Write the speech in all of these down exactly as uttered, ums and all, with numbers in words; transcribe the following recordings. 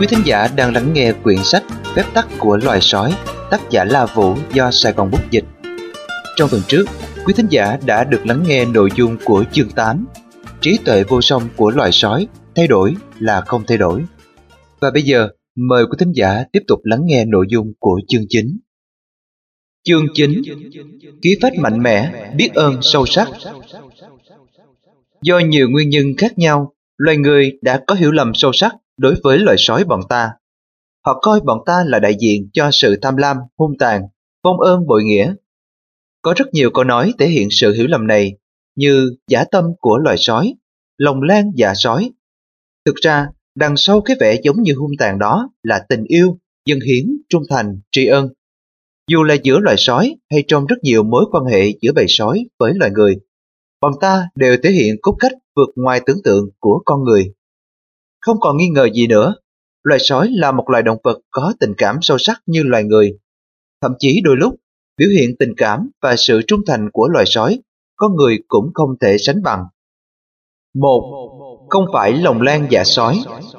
Quý thính giả đang lắng nghe quyển sách Phép tắc của loài sói, tác giả La Vũ do Sài Gòn Bút dịch. Trong phần trước, quý thính giả đã được lắng nghe nội dung của chương tám, Trí tuệ vô song của loài sói, thay đổi là không thay đổi. Và bây giờ, mời quý thính giả tiếp tục lắng nghe nội dung của chương chín. Chương chín, Ký phách mạnh mẽ, biết ơn sâu sắc. Do nhiều nguyên nhân khác nhau, loài người đã có hiểu lầm sâu sắc đối với loài sói bọn ta. Họ coi bọn ta là đại diện cho sự tham lam, hung tàn, vong ơn bội nghĩa. Có rất nhiều câu nói thể hiện sự hiểu lầm này, như dã tâm của loài sói, lòng lan dạ sói. Thực ra, đằng sau cái vẻ giống như hung tàn đó là tình yêu, dâng hiến, trung thành, tri ân. Dù là giữa loài sói hay trong rất nhiều mối quan hệ giữa bầy sói với loài người, bọn ta đều thể hiện cốt cách vượt ngoài tưởng tượng của con người. Không còn nghi ngờ gì nữa, loài sói là một loài động vật có tình cảm sâu sắc như loài người. Thậm chí đôi lúc, biểu hiện tình cảm và sự trung thành của loài sói, con người cũng không thể sánh bằng. Một, không phải lòng lan dạ sói.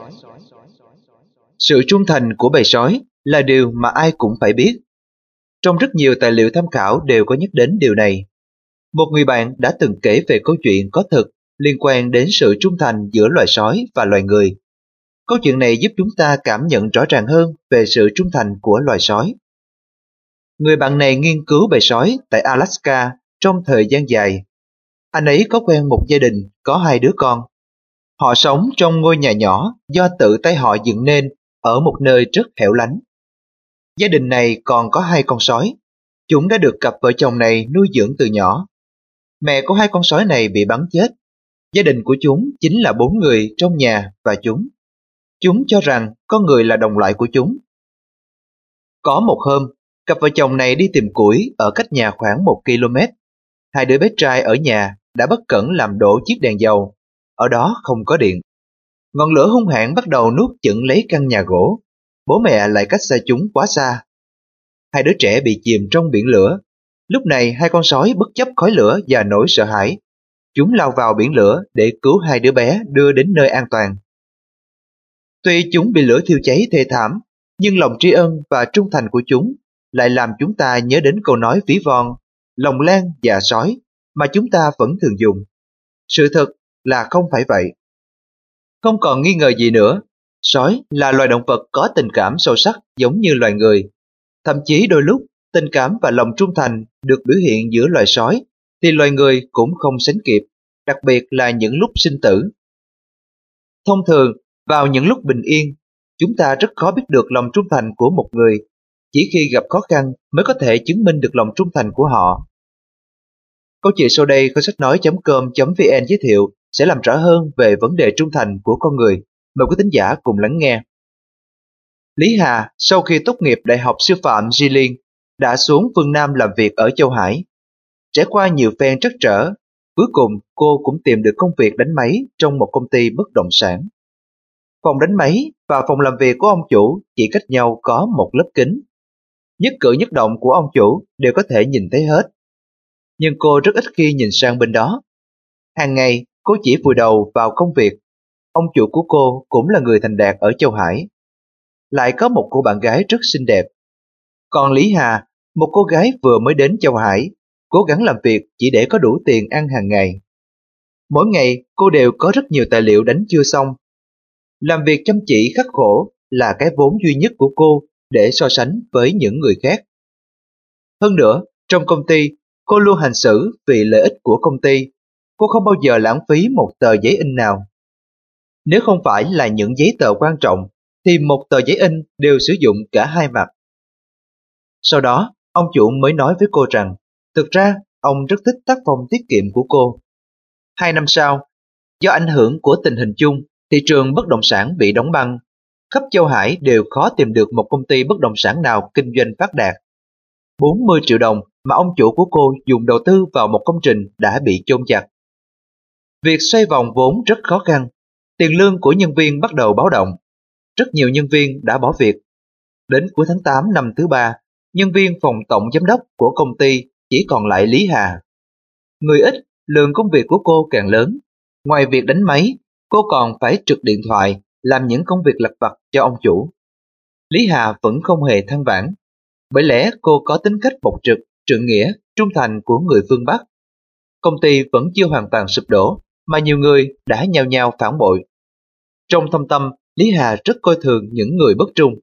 Sự trung thành của bầy sói là điều mà ai cũng phải biết. Trong rất nhiều tài liệu tham khảo đều có nhắc đến điều này. Một người bạn đã từng kể về câu chuyện có thực liên quan đến sự trung thành giữa loài sói và loài người. Câu chuyện này giúp chúng ta cảm nhận rõ ràng hơn về sự trung thành của loài sói. Người bạn này nghiên cứu bầy sói tại Alaska trong thời gian dài. Anh ấy có quen một gia đình có hai đứa con. Họ sống trong ngôi nhà nhỏ do tự tay họ dựng nên ở một nơi rất hẻo lánh. Gia đình này còn có hai con sói. Chúng đã được cặp vợ chồng này nuôi dưỡng từ nhỏ. Mẹ của hai con sói này bị bắn chết. Gia đình của chúng chính là bốn người trong nhà và chúng. Chúng cho rằng con người là đồng loại của chúng. Có một hôm, cặp vợ chồng này đi tìm củi ở cách nhà khoảng một ki lô mét. Hai đứa bé trai ở nhà đã bất cẩn làm đổ chiếc đèn dầu. Ở đó không có điện. Ngọn lửa hung hãn bắt đầu nuốt chửng lấy căn nhà gỗ. Bố mẹ lại cách xa chúng quá xa. Hai đứa trẻ bị chìm trong biển lửa. Lúc này hai con sói bất chấp khói lửa và nỗi sợ hãi. Chúng lao vào biển lửa để cứu hai đứa bé đưa đến nơi an toàn. Tuy chúng bị lửa thiêu cháy thê thảm, nhưng lòng tri ân và trung thành của chúng lại làm chúng ta nhớ đến câu nói ví von, lòng lan dạ sói, mà chúng ta vẫn thường dùng. Sự thật là không phải vậy. Không còn nghi ngờ gì nữa, sói là loài động vật có tình cảm sâu sắc giống như loài người. Thậm chí đôi lúc, tình cảm và lòng trung thành được biểu hiện giữa loài sói, thì loài người cũng không sánh kịp, đặc biệt là những lúc sinh tử. Thông thường, vào những lúc bình yên, chúng ta rất khó biết được lòng trung thành của một người. Chỉ khi gặp khó khăn mới có thể chứng minh được lòng trung thành của họ. Câu chuyện sau đây kho sách nói chấm com chấm vn giới thiệu sẽ làm rõ hơn về vấn đề trung thành của con người. Mời quý thính giả cùng lắng nghe. Lý Hà sau khi tốt nghiệp Đại học Sư phạm Jilin đã xuống phương Nam làm việc ở Châu Hải. Trải qua nhiều phen trắc trở, cuối cùng cô cũng tìm được công việc đánh máy trong một công ty bất động sản. Phòng đánh máy và phòng làm việc của ông chủ chỉ cách nhau có một lớp kính. Nhất cử nhất động của ông chủ đều có thể nhìn thấy hết. Nhưng cô rất ít khi nhìn sang bên đó. Hàng ngày, cô chỉ vùi đầu vào công việc. Ông chủ của cô cũng là người thành đạt ở Châu Hải. Lại có một cô bạn gái rất xinh đẹp. Còn Lý Hà, một cô gái vừa mới đến Châu Hải, cố gắng làm việc chỉ để có đủ tiền ăn hàng ngày. Mỗi ngày, cô đều có rất nhiều tài liệu đánh chưa xong. Làm việc chăm chỉ khắc khổ là cái vốn duy nhất của cô để so sánh với những người khác. Hơn nữa, trong công ty, cô luôn hành xử vì lợi ích của công ty. Cô không bao giờ lãng phí một tờ giấy in nào. Nếu không phải là những giấy tờ quan trọng, thì một tờ giấy in đều sử dụng cả hai mặt. Sau đó, ông chủ mới nói với cô rằng, thực ra, ông rất thích tác phong tiết kiệm của cô. Hai năm sau, do ảnh hưởng của tình hình chung, thị trường bất động sản bị đóng băng. Khắp Châu Hải đều khó tìm được một công ty bất động sản nào kinh doanh phát đạt. bốn mươi triệu đồng mà ông chủ của cô dùng đầu tư vào một công trình đã bị chôn chặt. Việc xoay vòng vốn rất khó khăn. Tiền lương của nhân viên bắt đầu báo động. Rất nhiều nhân viên đã bỏ việc. Đến cuối tháng tám năm thứ ba, nhân viên phòng tổng giám đốc của công ty chỉ còn lại Lý Hà. Người ít, lượng công việc của cô càng lớn. Ngoài việc đánh máy, cô còn phải trực điện thoại, làm những công việc lặt vặt cho ông chủ. Lý Hà vẫn không hề than vãn, bởi lẽ cô có tính cách bộc trực, trượng nghĩa, trung thành của người phương Bắc. Công ty vẫn chưa hoàn toàn sụp đổ, mà nhiều người đã nhao nhao phản bội. Trong thâm tâm, Lý Hà rất coi thường những người bất trung.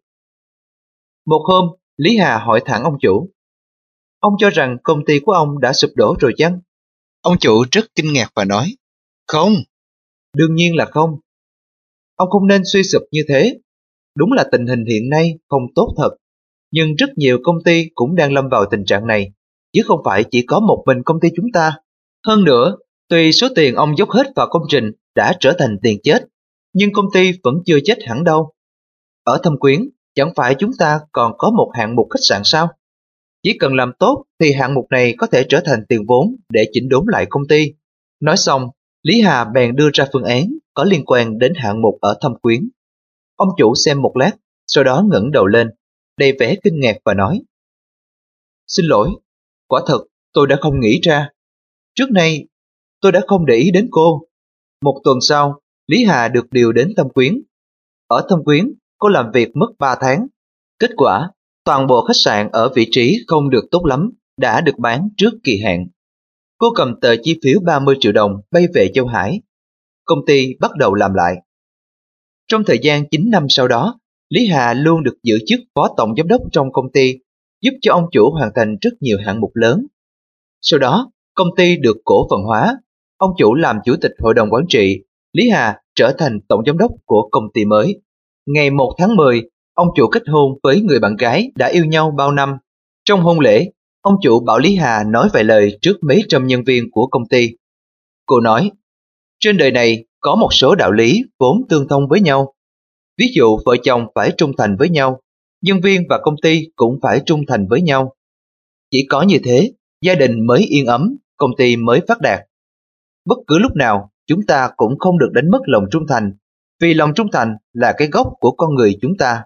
Một hôm, Lý Hà hỏi thẳng ông chủ: "Ông cho rằng công ty của ông đã sụp đổ rồi chăng?" Ông chủ rất kinh ngạc và nói: "Không, đương nhiên là không. Ông không nên suy sụp như thế. Đúng là tình hình hiện nay không tốt thật, nhưng rất nhiều công ty cũng đang lâm vào tình trạng này, chứ không phải chỉ có một mình công ty chúng ta. Hơn nữa, tuy số tiền ông dốc hết vào công trình đã trở thành tiền chết, nhưng công ty vẫn chưa chết hẳn đâu. Ở Thâm Quyến, chẳng phải chúng ta còn có một hạng mục khách sạn sao? Chỉ cần làm tốt thì hạng mục này có thể trở thành tiền vốn để chỉnh đốn lại công ty." Nói xong, Lý Hà bèn đưa ra phương án có liên quan đến hạng mục ở Thâm Quyến. Ông chủ xem một lát, sau đó ngẩng đầu lên, đầy vẻ kinh ngạc và nói: "Xin lỗi, quả thật tôi đã không nghĩ ra. Trước nay tôi đã không để ý đến cô." Một tuần sau, Lý Hà được điều đến Thâm Quyến. Ở Thâm Quyến, cô làm việc mất ba tháng. Kết quả, toàn bộ khách sạn ở vị trí không được tốt lắm đã được bán trước kỳ hạn. Cô cầm tờ chi phiếu ba mươi triệu đồng bay về Châu Hải. Công ty bắt đầu làm lại. Trong thời gian chín năm sau đó, Lý Hà luôn được giữ chức phó tổng giám đốc trong công ty, giúp cho ông chủ hoàn thành rất nhiều hạng mục lớn. Sau đó, công ty được cổ phần hóa, ông chủ làm chủ tịch hội đồng quản trị, Lý Hà trở thành tổng giám đốc của công ty mới. Ngày một tháng mười, ông chủ kết hôn với người bạn gái đã yêu nhau bao năm. Trong hôn lễ, ông chủ bảo Lý Hà nói vài lời trước mấy trăm nhân viên của công ty. Cô nói: "Trên đời này có một số đạo lý vốn tương thông với nhau. Ví dụ vợ chồng phải trung thành với nhau, nhân viên và công ty cũng phải trung thành với nhau. Chỉ có như thế, gia đình mới yên ấm, công ty mới phát đạt. Bất cứ lúc nào, chúng ta cũng không được đánh mất lòng trung thành, vì lòng trung thành là cái gốc của con người chúng ta."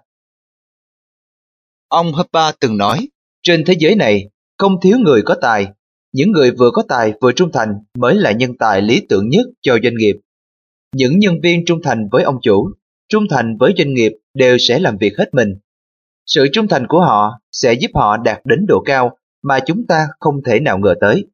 Ông Hoppe từng nói, trên thế giới này không thiếu người có tài, những người vừa có tài vừa trung thành mới là nhân tài lý tưởng nhất cho doanh nghiệp. Những nhân viên trung thành với ông chủ, trung thành với doanh nghiệp đều sẽ làm việc hết mình. Sự trung thành của họ sẽ giúp họ đạt đến độ cao mà chúng ta không thể nào ngờ tới.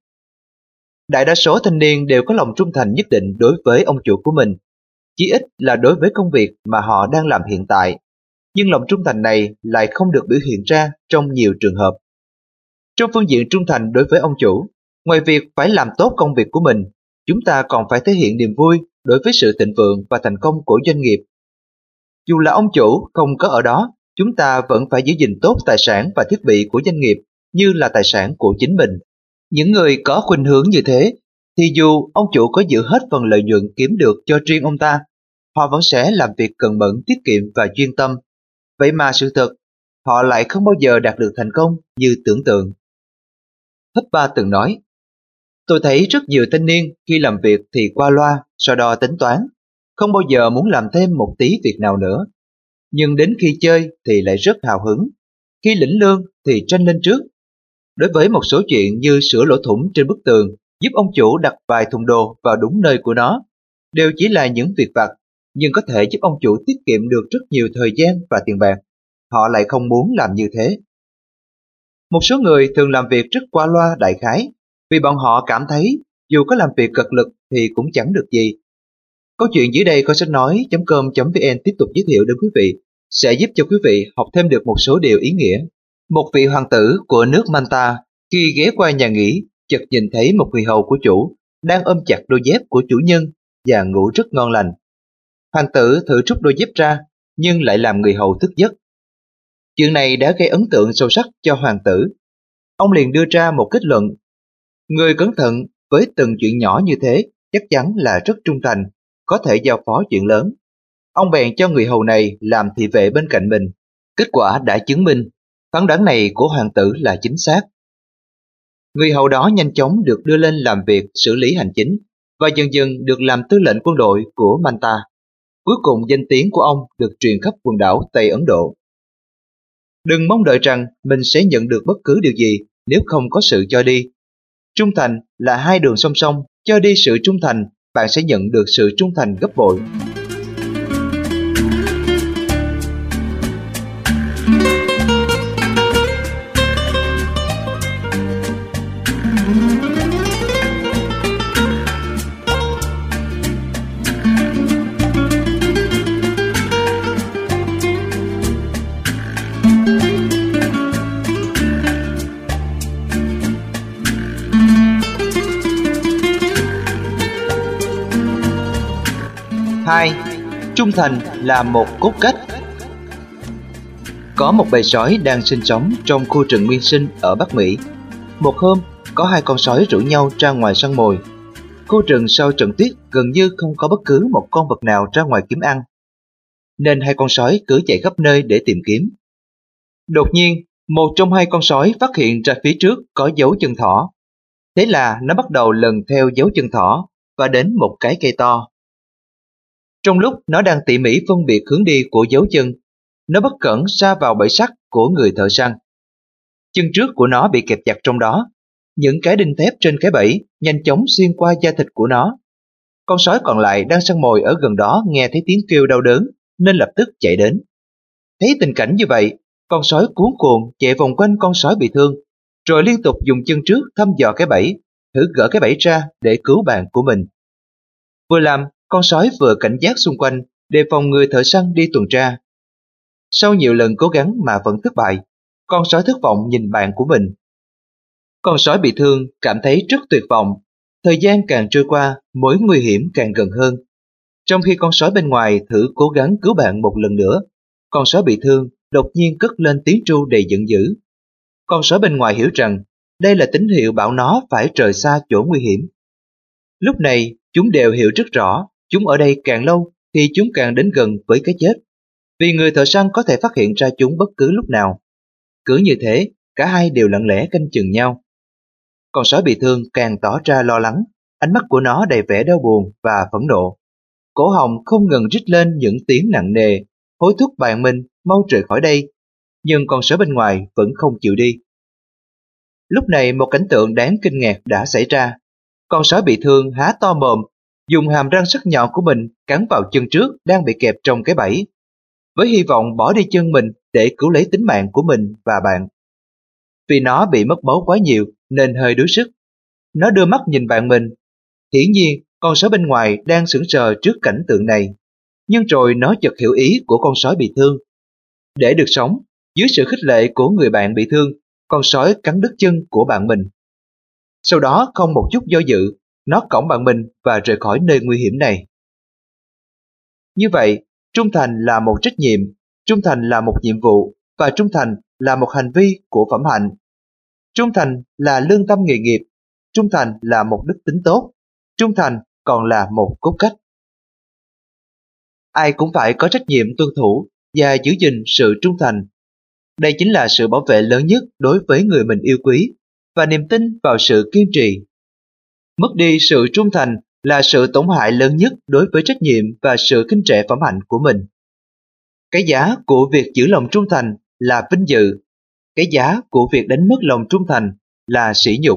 Đại đa số thanh niên đều có lòng trung thành nhất định đối với ông chủ của mình, chí ít là đối với công việc mà họ đang làm hiện tại. Nhưng lòng trung thành này lại không được biểu hiện ra trong nhiều trường hợp. Trong phương diện trung thành đối với ông chủ, ngoài việc phải làm tốt công việc của mình, chúng ta còn phải thể hiện niềm vui đối với sự thịnh vượng và thành công của doanh nghiệp. Dù là ông chủ không có ở đó, chúng ta vẫn phải giữ gìn tốt tài sản và thiết bị của doanh nghiệp như là tài sản của chính mình. Những người có khuynh hướng như thế, thì dù ông chủ có giữ hết phần lợi nhuận kiếm được cho riêng ông ta, họ vẫn sẽ làm việc cần mẫn, tiết kiệm và chuyên tâm. Vậy mà sự thật, họ lại không bao giờ đạt được thành công như tưởng tượng. Hoppe từng nói: "Tôi thấy rất nhiều thanh niên khi làm việc thì qua loa, so đo tính toán, không bao giờ muốn làm thêm một tí việc nào nữa. Nhưng đến khi chơi thì lại rất hào hứng, khi lĩnh lương thì tranh lên trước. Đối với một số chuyện như sửa lỗ thủng trên bức tường, giúp ông chủ đặt vài thùng đồ vào đúng nơi của nó, đều chỉ là những việc vặt, nhưng có thể giúp ông chủ tiết kiệm được rất nhiều thời gian và tiền bạc. Họ lại không muốn làm như thế." Một số người thường làm việc rất qua loa đại khái, vì bọn họ cảm thấy dù có làm việc cật lực thì cũng chẳng được gì. Câu chuyện dưới đây Kho sách nói chấm com chấm vn tiếp tục giới thiệu đến quý vị, sẽ giúp cho quý vị học thêm được một số điều ý nghĩa. Một vị hoàng tử của nước Manta khi ghé qua nhà nghỉ, chợt nhìn thấy một người hầu của chủ đang ôm chặt đôi dép của chủ nhân và ngủ rất ngon lành. Hoàng tử thử rút đôi dép ra, nhưng lại làm người hầu thức giấc. Chuyện này đã gây ấn tượng sâu sắc cho hoàng tử. Ông liền đưa ra một kết luận: người cẩn thận với từng chuyện nhỏ như thế chắc chắn là rất trung thành, có thể giao phó chuyện lớn. Ông bèn cho người hầu này làm thị vệ bên cạnh mình. Kết quả đã chứng minh phán đoán này của hoàng tử là chính xác. Người hầu đó nhanh chóng được đưa lên làm việc xử lý hành chính và dần dần được làm tư lệnh quân đội của Manta. Cuối cùng danh tiếng của ông được truyền khắp quần đảo Tây Ấn Độ. Đừng mong đợi rằng mình sẽ nhận được bất cứ điều gì nếu không có sự cho đi. Trung thành là hai đường song song, cho đi sự trung thành, bạn sẽ nhận được sự trung thành gấp bội. hai. Trung thành là một cốt cách. Có một bầy sói đang sinh sống trong khu rừng nguyên sinh ở Bắc Mỹ. Một hôm, có hai con sói rủ nhau ra ngoài săn mồi. Khu rừng sau trận tuyết gần như không có bất cứ một con vật nào ra ngoài kiếm ăn, nên hai con sói cứ chạy khắp nơi để tìm kiếm. Đột nhiên, một trong hai con sói phát hiện ra phía trước có dấu chân thỏ. Thế là nó bắt đầu lần theo dấu chân thỏ và đến một cái cây to. Trong lúc nó đang tỉ mỉ phân biệt hướng đi của dấu chân, nó bất cẩn sa vào bẫy sắt của người thợ săn. Chân trước của nó bị kẹp chặt trong đó. Những cái đinh thép trên cái bẫy nhanh chóng xuyên qua da thịt của nó. Con sói còn lại đang săn mồi ở gần đó nghe thấy tiếng kêu đau đớn nên lập tức chạy đến. Thấy tình cảnh như vậy, con sói cuống cuồng chạy vòng quanh con sói bị thương, rồi liên tục dùng chân trước thăm dò cái bẫy, thử gỡ cái bẫy ra để cứu bạn của mình. Vừa làm, con sói vừa cảnh giác xung quanh, đề phòng người thợ săn đi tuần tra. Sau nhiều lần cố gắng mà vẫn thất bại, con sói thất vọng nhìn bạn của mình. Con sói bị thương cảm thấy rất tuyệt vọng. Thời gian càng trôi qua, mối nguy hiểm càng gần hơn. Trong khi con sói bên ngoài thử cố gắng cứu bạn một lần nữa, con sói bị thương đột nhiên cất lên tiếng tru đầy giận dữ. Con sói bên ngoài hiểu rằng đây là tín hiệu bảo nó phải rời xa chỗ nguy hiểm. Lúc này, chúng đều hiểu rất rõ, chúng ở đây càng lâu thì chúng càng đến gần với cái chết, vì người thợ săn có thể phát hiện ra chúng bất cứ lúc nào. Cứ như thế, cả hai đều lặng lẽ canh chừng nhau. Con sói bị thương càng tỏ ra lo lắng, ánh mắt của nó đầy vẻ đau buồn và phẫn nộ. Cổ họng không ngừng rít lên những tiếng nặng nề, hối thúc bạn mình mau rời khỏi đây, nhưng con sói bên ngoài vẫn không chịu đi. Lúc này một cảnh tượng đáng kinh ngạc đã xảy ra. Con sói bị thương há to mồm, dùng hàm răng sắc nhọn của mình cắn vào chân trước đang bị kẹp trong cái bẫy, với hy vọng bỏ đi chân mình để cứu lấy tính mạng của mình và bạn. Vì nó bị mất máu quá nhiều nên hơi đuối sức. Nó đưa mắt nhìn bạn mình. Hiển nhiên, con sói bên ngoài đang sững sờ trước cảnh tượng này. Nhưng rồi nó chợt hiểu ý của con sói bị thương. Để được sống, dưới sự khích lệ của người bạn bị thương, con sói cắn đứt chân của bạn mình. Sau đó không một chút do dự, nó cõng bạn mình và rời khỏi nơi nguy hiểm này. Như vậy, trung thành là một trách nhiệm, trung thành là một nhiệm vụ, và trung thành là một hành vi của phẩm hạnh. Trung thành là lương tâm nghề nghiệp, trung thành là một đức tính tốt, trung thành còn là một cốt cách. Ai cũng phải có trách nhiệm tuân thủ và giữ gìn sự trung thành. Đây chính là sự bảo vệ lớn nhất đối với người mình yêu quý và niềm tin vào sự kiên trì. Mất đi sự trung thành là sự tổn hại lớn nhất đối với trách nhiệm và sự khinh rẻ phẩm hạnh của mình. Cái giá của việc giữ lòng trung thành là vinh dự. Cái giá của việc đánh mất lòng trung thành là sỉ nhục.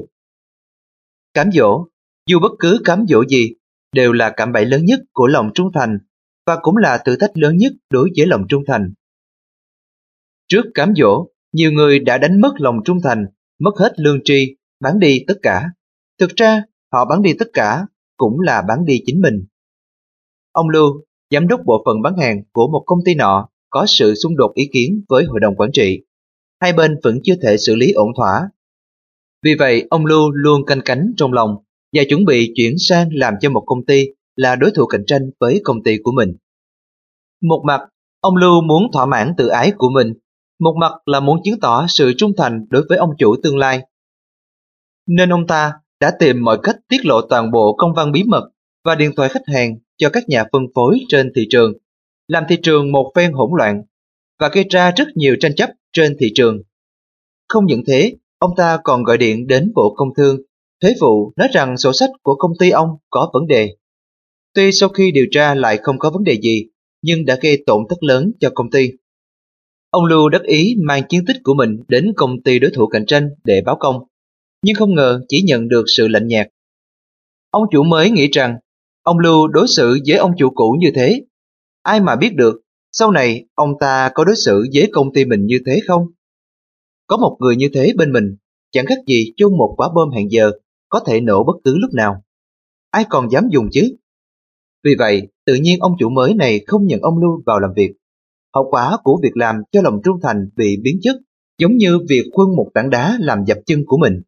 Cám dỗ, dù bất cứ cám dỗ gì, đều là cạm bẫy lớn nhất của lòng trung thành và cũng là thử thách lớn nhất đối với lòng trung thành. Trước cám dỗ, nhiều người đã đánh mất lòng trung thành, mất hết lương tri, bán đi tất cả. Thực ra, họ bán đi tất cả cũng là bán đi chính mình. Ông Lưu, giám đốc bộ phận bán hàng của một công ty nọ, có sự xung đột ý kiến với hội đồng quản trị. Hai bên vẫn chưa thể xử lý ổn thỏa. Vì vậy, ông Lưu luôn canh cánh trong lòng và chuẩn bị chuyển sang làm cho một công ty là đối thủ cạnh tranh với công ty của mình. Một mặt, ông Lưu muốn thỏa mãn tự ái của mình, một mặt là muốn chứng tỏ sự trung thành đối với ông chủ tương lai. Nên ông ta đã tìm mọi cách tiết lộ toàn bộ công văn bí mật và điện thoại khách hàng cho các nhà phân phối trên thị trường, làm thị trường một phen hỗn loạn và gây ra rất nhiều tranh chấp trên thị trường. Không những thế, ông ta còn gọi điện đến Bộ Công Thương, Thuế vụ nói rằng sổ sách của công ty ông có vấn đề. Tuy sau khi điều tra lại không có vấn đề gì, nhưng đã gây tổn thất lớn cho công ty. Ông Lưu đắc ý mang chiến tích của mình đến công ty đối thủ cạnh tranh để báo công, nhưng không ngờ chỉ nhận được sự lạnh nhạt. Ông chủ mới nghĩ rằng ông Lưu đối xử với ông chủ cũ như thế. Ai mà biết được sau này ông ta có đối xử với công ty mình như thế không? Có một người như thế bên mình, chẳng khác gì chôn một quả bom hẹn giờ, có thể nổ bất cứ lúc nào. Ai còn dám dùng chứ? Vì vậy, tự nhiên ông chủ mới này không nhận ông Lưu vào làm việc. Hậu quả của việc làm cho lòng trung thành bị biến chất, giống như việc khuân một tảng đá làm dập chân của mình.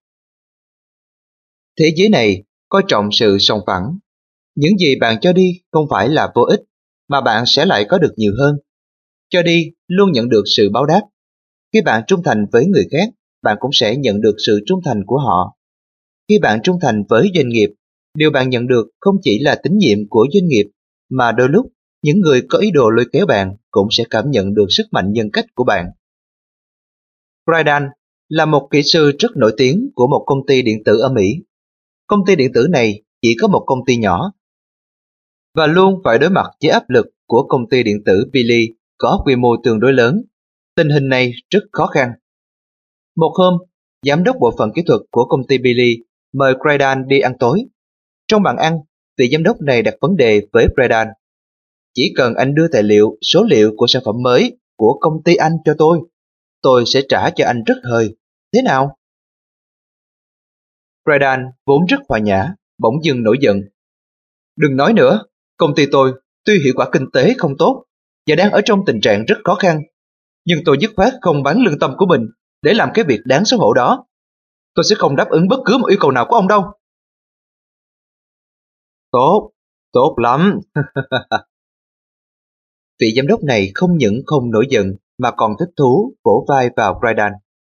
Thế giới này coi trọng sự sòng phẳng. Những gì bạn cho đi không phải là vô ích, mà bạn sẽ lại có được nhiều hơn. Cho đi luôn nhận được sự báo đáp. Khi bạn trung thành với người khác, bạn cũng sẽ nhận được sự trung thành của họ. Khi bạn trung thành với doanh nghiệp, điều bạn nhận được không chỉ là tín nhiệm của doanh nghiệp, mà đôi lúc những người có ý đồ lôi kéo bạn cũng sẽ cảm nhận được sức mạnh nhân cách của bạn. Bryan là một kỹ sư rất nổi tiếng của một công ty điện tử ở Mỹ. Công ty điện tử này chỉ có một công ty nhỏ và luôn phải đối mặt với áp lực của công ty điện tử Billy có quy mô tương đối lớn. Tình hình này rất khó khăn. Một hôm, giám đốc bộ phận kỹ thuật của công ty Billy mời Bryan đi ăn tối. Trong bàn ăn, vị giám đốc này đặt vấn đề với Bryan: chỉ cần anh đưa tài liệu, số liệu của sản phẩm mới của công ty anh cho tôi, tôi sẽ trả cho anh rất hời. Thế nào? Bryan vốn rất hòa nhã, bỗng dưng nổi giận. Đừng nói nữa, công ty tôi tuy hiệu quả kinh tế không tốt và đang ở trong tình trạng rất khó khăn, nhưng tôi dứt khoát không bán lương tâm của mình để làm cái việc đáng xấu hổ đó. Tôi sẽ không đáp ứng bất cứ một yêu cầu nào của ông đâu. Tốt, tốt lắm. Vị giám đốc này không những không nổi giận mà còn thích thú vỗ vai vào Bryan.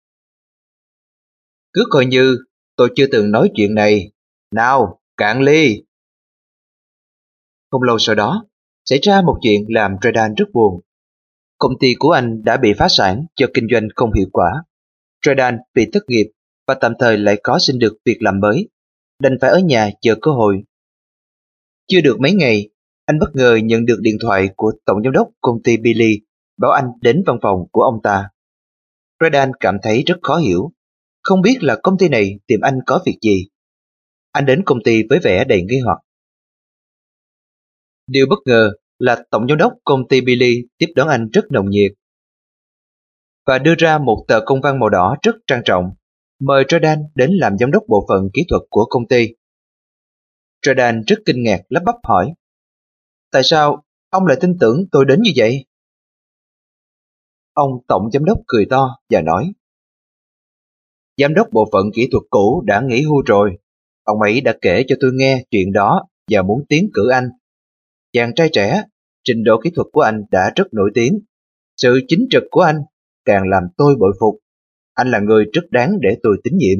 Cứ coi như tôi chưa từng nói chuyện này. Nào, cạn ly. Không lâu sau đó, xảy ra một chuyện làm Bryan rất buồn. Công ty của anh đã bị phá sản do kinh doanh không hiệu quả. Bryan bị thất nghiệp và tạm thời lại có xin được việc làm mới, đành phải ở nhà chờ cơ hội. Chưa được mấy ngày, anh bất ngờ nhận được điện thoại của tổng giám đốc công ty Billy bảo anh đến văn phòng của ông ta. Bryan cảm thấy rất khó hiểu, không biết là công ty này tìm anh có việc gì. Anh đến công ty với vẻ đầy nghi hoặc. Điều bất ngờ là tổng giám đốc công ty Billy tiếp đón anh rất nồng nhiệt và đưa ra một tờ công văn màu đỏ rất trang trọng, mời Bryan đến làm giám đốc bộ phận kỹ thuật của công ty. Bryan rất kinh ngạc lắp bắp hỏi: tại sao ông lại tin tưởng tôi đến như vậy? Ông tổng giám đốc cười to và nói: giám đốc bộ phận kỹ thuật cũ đã nghỉ hưu rồi. Ông ấy đã kể cho tôi nghe chuyện đó và muốn tiến cử anh. Chàng trai trẻ, trình độ kỹ thuật của anh đã rất nổi tiếng. Sự chính trực của anh càng làm tôi bội phục. Anh là người rất đáng để tôi tín nhiệm.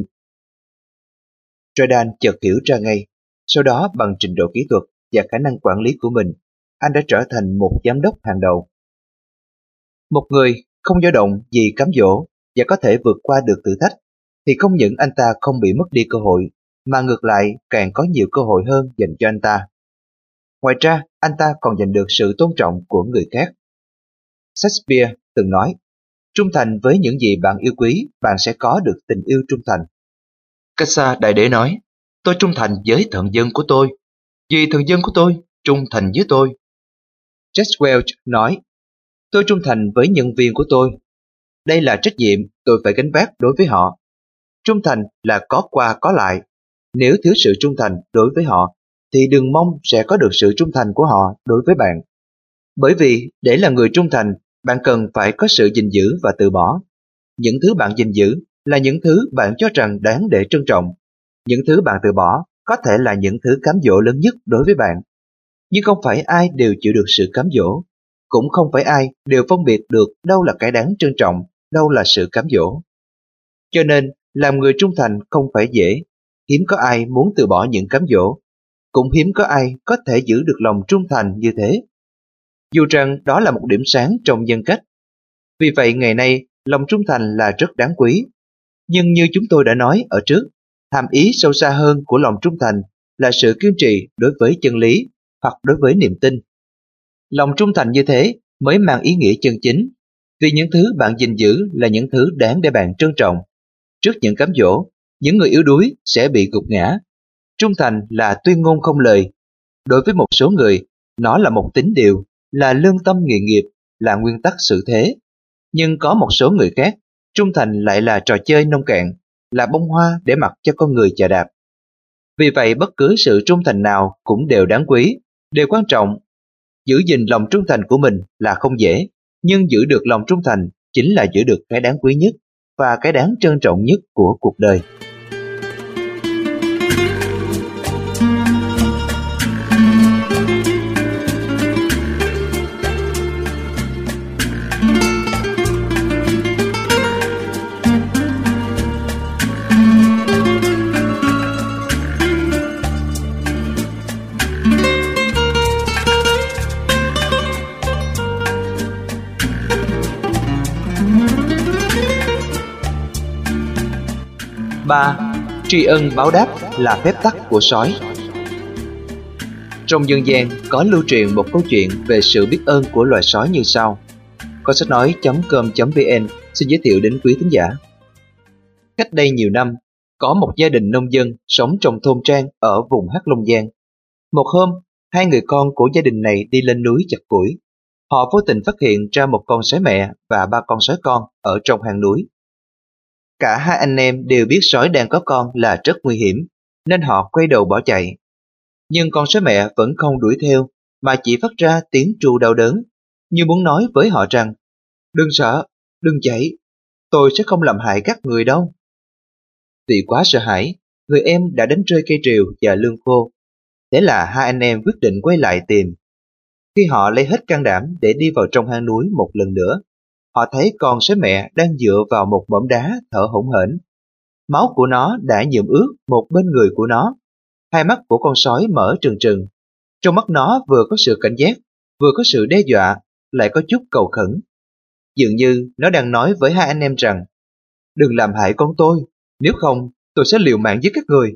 Bryan chợt hiểu ra ngay. Sau đó bằng trình độ kỹ thuật và khả năng quản lý của mình, anh đã trở thành một giám đốc hàng đầu. Một người không dao động vì cám dỗ và có thể vượt qua được thử thách, thì không những anh ta không bị mất đi cơ hội, mà ngược lại càng có nhiều cơ hội hơn dành cho anh ta. Ngoài ra, anh ta còn giành được sự tôn trọng của người khác. Shakespeare từng nói: trung thành với những gì bạn yêu quý, bạn sẽ có được tình yêu trung thành. Casa Đại Đế nói: tôi trung thành với thần dân của tôi, vì thần dân của tôi trung thành với tôi. Jack Welch nói: tôi trung thành với nhân viên của tôi. Đây là trách nhiệm tôi phải gánh vác đối với họ. Trung thành là có qua có lại. Nếu thiếu sự trung thành đối với họ, thì đừng mong sẽ có được sự trung thành của họ đối với bạn. Bởi vì để là người trung thành, bạn cần phải có sự gìn giữ và từ bỏ. Những thứ bạn gìn giữ là những thứ bạn cho rằng đáng để trân trọng. Những thứ bạn từ bỏ có thể là những thứ cám dỗ lớn nhất đối với bạn. Nhưng không phải ai đều chịu được sự cám dỗ. Cũng không phải ai đều phân biệt được đâu là cái đáng trân trọng, đâu là sự cám dỗ. Cho nên, làm người trung thành không phải dễ. Hiếm có ai muốn từ bỏ những cám dỗ. Cũng hiếm có ai có thể giữ được lòng trung thành như thế. Dù rằng đó là một điểm sáng trong nhân cách. Vì vậy ngày nay, lòng trung thành là rất đáng quý. Nhưng như chúng tôi đã nói ở trước, hàm ý sâu xa hơn của lòng trung thành là sự kiên trì đối với chân lý hoặc đối với niềm tin. Lòng trung thành như thế mới mang ý nghĩa chân chính, vì những thứ bạn gìn giữ là những thứ đáng để bạn trân trọng. Trước những cám dỗ, những người yếu đuối sẽ bị gục ngã. Trung thành là tuyên ngôn không lời. Đối với một số người, nó là một tín điều, là lương tâm nghề nghiệp, là nguyên tắc sự thế. Nhưng có một số người khác, trung thành lại là trò chơi nông cạn, là bông hoa để mặc cho con người chà đạp. Vì vậy bất cứ sự trung thành nào cũng đều đáng quý, đều quan trọng. Giữ gìn lòng trung thành của mình là không dễ, nhưng giữ được lòng trung thành chính là giữ được cái đáng quý nhất và cái đáng trân trọng nhất của cuộc đời. ba. Tri ân báo đáp là phép tắc của sói. Trong dân gian có lưu truyền một câu chuyện về sự biết ơn của loài sói như sau. Con sách nói chấm com chấm vn xin giới thiệu đến quý thính giả. Cách đây nhiều năm, có một gia đình nông dân sống trong thôn trang ở vùng Hắc Long Giang. Một hôm, hai người con của gia đình này đi lên núi chặt củi. Họ vô tình phát hiện ra một con sói mẹ và ba con sói con ở trong hang núi. Cả hai anh em đều biết sói đang có con là rất nguy hiểm, nên họ quay đầu bỏ chạy. Nhưng con sói mẹ vẫn không đuổi theo, mà chỉ phát ra tiếng tru đau đớn, như muốn nói với họ rằng: "Đừng sợ, đừng chạy, tôi sẽ không làm hại các người đâu." Vì quá sợ hãi, người em đã đánh rơi cây rìu và lương khô. Thế là hai anh em quyết định quay lại tìm. Khi họ lấy hết can đảm để đi vào trong hang núi một lần nữa, họ thấy con sói mẹ đang dựa vào một mỏm đá thở hổn hển. Máu của nó đã nhuộm ướt một bên người của nó. Hai mắt của con sói mở trừng trừng. Trong mắt nó vừa có sự cảnh giác, vừa có sự đe dọa, lại có chút cầu khẩn. Dường như nó đang nói với hai anh em rằng: "Đừng làm hại con tôi, nếu không tôi sẽ liều mạng với các người."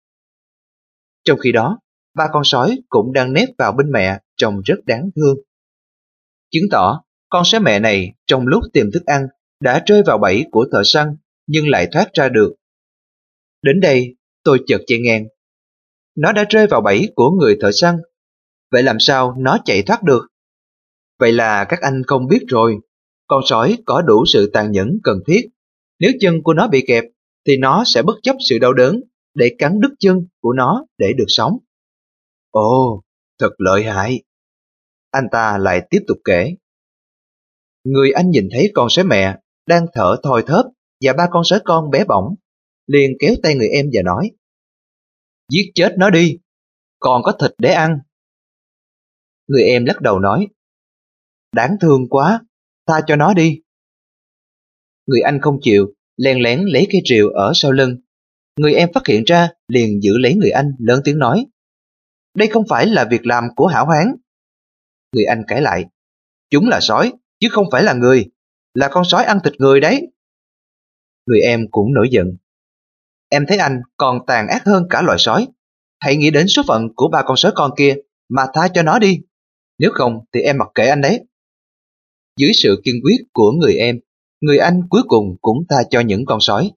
Trong khi đó, ba con sói cũng đang nép vào bên mẹ trông rất đáng thương. Chứng tỏ con sói mẹ này trong lúc tìm thức ăn đã rơi vào bẫy của thợ săn nhưng lại thoát ra được. Đến đây tôi chợt chạy ngang. Nó đã rơi vào bẫy của người thợ săn, vậy làm sao nó chạy thoát được? Vậy là các anh không biết rồi, con sói có đủ sự tàn nhẫn cần thiết. Nếu chân của nó bị kẹp thì nó sẽ bất chấp sự đau đớn để cắn đứt chân của nó để được sống. Ồ, thật lợi hại. Anh ta lại tiếp tục kể. Người anh nhìn thấy con sói mẹ đang thở thoi thóp và ba con sói con bé bỏng, liền kéo tay người em và nói: "Giết chết nó đi, còn có thịt để ăn." Người em lắc đầu nói: "Đáng thương quá, tha cho nó đi." Người anh không chịu, len lén lấy cây rìu ở sau lưng. Người em phát hiện ra liền giữ lấy người anh, lớn tiếng nói: "Đây không phải là việc làm của hảo hán." Người anh cãi lại: "Chúng là sói, chứ không phải là người, là con sói ăn thịt người đấy." Người em cũng nổi giận: "Em thấy anh còn tàn ác hơn cả loài sói. Hãy nghĩ đến số phận của ba con sói con kia mà tha cho nó đi. Nếu không thì em mặc kệ anh đấy." Dưới sự kiên quyết của người em, người anh cuối cùng cũng tha cho những con sói.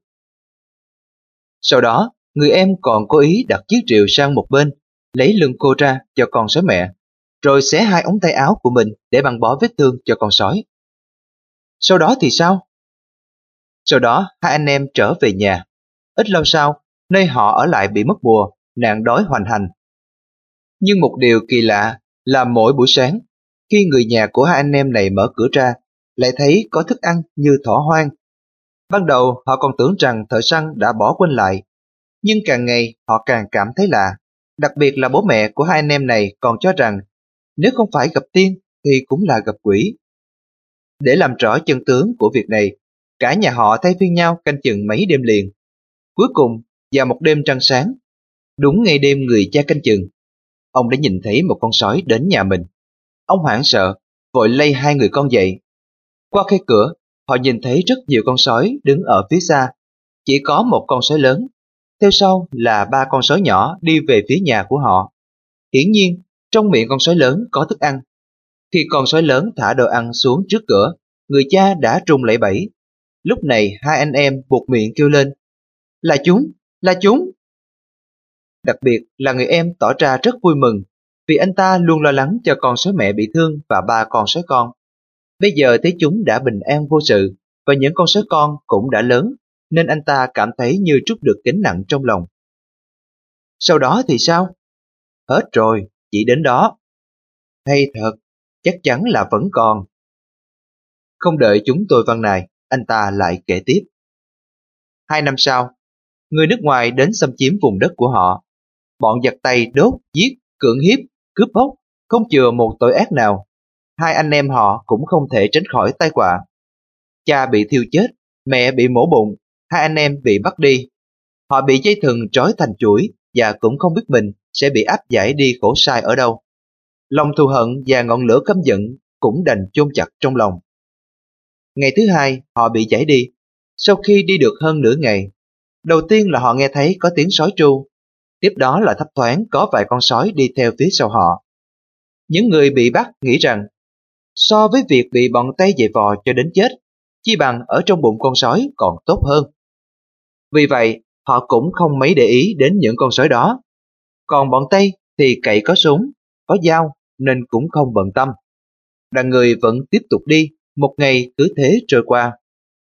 Sau đó, người em còn cố ý đặt chiếc rìu sang một bên, lấy lưng khô ra cho con sói mẹ, rồi xé hai ống tay áo của mình để băng bó vết thương cho con sói. Sau đó thì sao? Sau đó, hai anh em trở về nhà. Ít lâu sau, nơi họ ở lại bị mất mùa, nạn đói hoành hành. Nhưng một điều kỳ lạ là mỗi buổi sáng, khi người nhà của hai anh em này mở cửa ra, lại thấy có thức ăn như thỏ hoang. Ban đầu họ còn tưởng rằng thợ săn đã bỏ quên lại, nhưng càng ngày họ càng cảm thấy lạ. Đặc biệt là bố mẹ của hai anh em này còn cho rằng nếu không phải gặp tiên thì cũng là gặp quỷ. Để làm rõ chân tướng của việc này, cả nhà họ thay phiên nhau canh chừng mấy đêm liền. Cuối cùng, vào một đêm trăng sáng, đúng ngay đêm người cha canh chừng, ông đã nhìn thấy một con sói đến nhà mình. Ông hoảng sợ, vội lay hai người con dậy. Qua khe cửa, họ nhìn thấy rất nhiều con sói đứng ở phía xa. Chỉ có một con sói lớn, theo sau là ba con sói nhỏ đi về phía nhà của họ. Hiển nhiên, trong miệng con sói lớn có thức ăn. Khi con sói lớn thả đồ ăn xuống trước cửa, người cha đã trùng lẫy bẫy. Lúc này hai anh em buột miệng kêu lên: "Là chúng, là chúng!" Đặc biệt là người em tỏ ra rất vui mừng, vì anh ta luôn lo lắng cho con sói mẹ bị thương và ba con sói con. Bây giờ thấy chúng đã bình an vô sự, và những con sói con cũng đã lớn, nên anh ta cảm thấy như trút được gánh nặng trong lòng. Sau đó thì sao? Hết rồi, chỉ đến đó. Hay thật, chắc chắn là vẫn còn. Không đợi chúng tôi văn này, anh ta lại kể tiếp. Hai năm sau, người nước ngoài đến xâm chiếm vùng đất của họ. Bọn giặc Tây đốt, giết, cưỡng hiếp, cướp bóc, không chừa một tội ác nào. Hai anh em họ cũng không thể tránh khỏi tai họa. Cha bị thiêu chết, mẹ bị mổ bụng, hai anh em bị bắt đi. Họ bị dây thừng trói thành chuỗi và cũng không biết mình sẽ bị áp giải đi khổ sai ở đâu. Lòng thù hận và ngọn lửa căm giận cũng đành chôn chặt trong lòng. Ngày thứ hai, họ bị giải đi. Sau khi đi được hơn nửa ngày, Đầu tiên là họ nghe thấy có tiếng sói tru, tiếp đó là thấp thoáng có vài con sói đi theo phía sau họ. Những người bị bắt nghĩ rằng, so với việc bị bọn Tây giày vò cho đến chết, chi bằng ở trong bụng con sói còn tốt hơn. Vì vậy, họ cũng không mấy để ý đến những con sói đó. Còn bọn Tây thì cậy có súng, có dao nên cũng không bận tâm. Đoàn người vẫn tiếp tục đi, một ngày cứ thế trôi qua.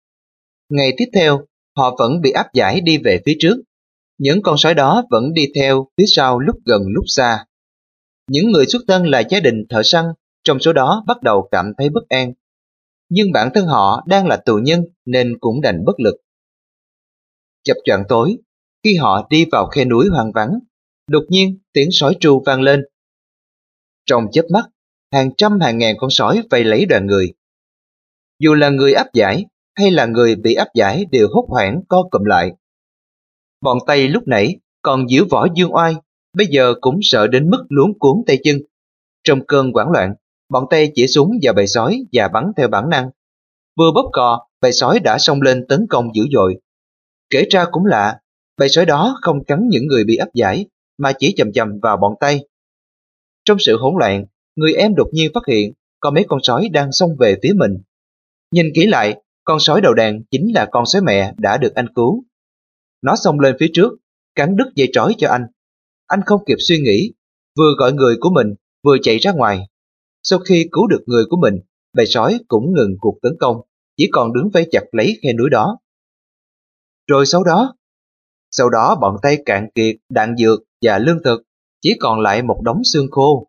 Ngày tiếp theo, họ vẫn bị áp giải đi về phía trước. Những con sói đó vẫn đi theo phía sau lúc gần lúc xa. Những người xuất thân là gia đình thợ săn, trong số đó bắt đầu cảm thấy bất an. Nhưng bản thân họ đang là tù nhân nên cũng đành bất lực. Chập choạng tối, khi họ đi vào khe núi hoang vắng, đột nhiên tiếng sói tru vang lên. Trong chớp mắt, hàng trăm hàng ngàn con sói vây lấy đoàn người. Dù là người áp giải hay là người bị áp giải đều hốt hoảng co cụm lại. Bọn Tây lúc nãy còn diễu võ dương oai, bây giờ cũng sợ đến mức luống cuống tay chân. Trong cơn hoảng loạn, bọn Tây chỉ súng vào bầy sói và bắn theo bản năng. Vừa bóp cò, bầy sói đã xông lên tấn công dữ dội. Kể ra cũng lạ, bầy sói đó không cắn những người bị áp giải, mà chỉ chầm chầm vào bọn Tây. Trong sự hỗn loạn, người em đột nhiên phát hiện có mấy con sói đang xông về phía mình. Nhìn kỹ lại, con sói đầu đàn chính là con sói mẹ đã được anh cứu. Nó xông lên phía trước, cắn đứt dây trói cho anh. Anh không kịp suy nghĩ, vừa gọi người của mình, vừa chạy ra ngoài. Sau khi cứu được người của mình, bầy sói cũng ngừng cuộc tấn công, chỉ còn đứng vây chặt lấy khe núi đó. Rồi sau đó, sau đó bọn Tây cạn kiệt đạn dược và lương thực, chỉ còn lại một đống xương khô.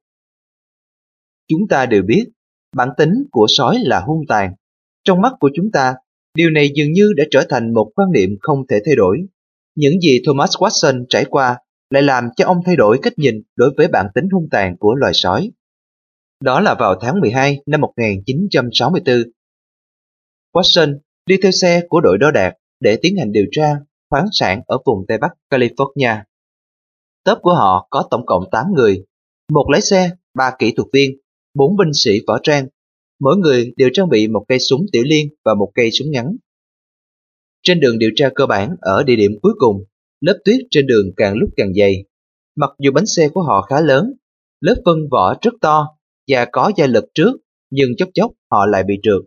Chúng ta đều biết, bản tính của sói là hung tàn. Trong mắt của chúng ta, điều này dường như đã trở thành một quan niệm không thể thay đổi. Những gì Thomas Watson trải qua lại làm cho ông thay đổi cách nhìn đối với bản tính hung tàn của loài sói. Đó là vào tháng mười hai năm một nghìn chín trăm sáu mươi tư. Watson đi theo xe của đội đo đạc để tiến hành điều tra khoáng sản ở vùng Tây Bắc California. Tốp của họ có tổng cộng tám người, một lái xe, ba kỹ thuật viên, bốn binh sĩ võ trang. Mỗi người đều trang bị một cây súng tiểu liên và một cây súng ngắn. Trên đường điều tra cơ bản ở địa điểm cuối cùng, lớp tuyết trên đường càng lúc càng dày. Mặc dù bánh xe của họ khá lớn, lớp phân vỏ rất to và có gia lực trước, nhưng chốc chốc họ lại bị trượt.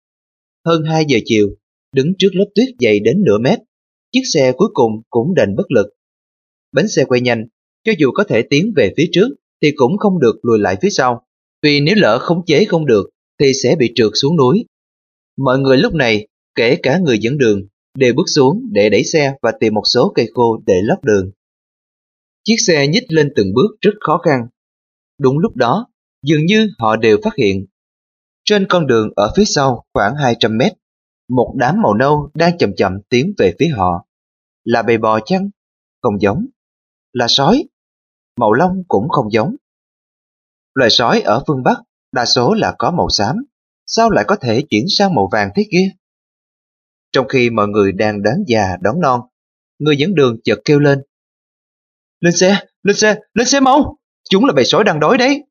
Hơn hai giờ chiều, đứng trước lớp tuyết dày đến nửa mét, chiếc xe cuối cùng cũng đành bất lực. Bánh xe quay nhanh, cho dù có thể tiến về phía trước thì cũng không được lùi lại phía sau, vì nếu lỡ khống chế không được thì sẽ bị trượt xuống núi. Mọi người lúc này, kể cả người dẫn đường, đều bước xuống để đẩy xe và tìm một số cây khô để lót đường. Chiếc xe nhích lên từng bước rất khó khăn. Đúng lúc đó, dường như họ đều phát hiện. Trên con đường ở phía sau khoảng hai trăm mét, một đám màu nâu đang chậm chậm tiến về phía họ. Là bầy bò chăng? Không giống. Là sói? Màu lông cũng không giống. Loài sói ở phương Bắc đa số là có màu xám, sao lại có thể chuyển sang màu vàng thế kia? Trong khi mọi người đang đoán già đoán non, người dẫn đường chợt kêu lên. Lên xe, lên xe, lên xe mau! Chúng là bầy sói đang đói đấy!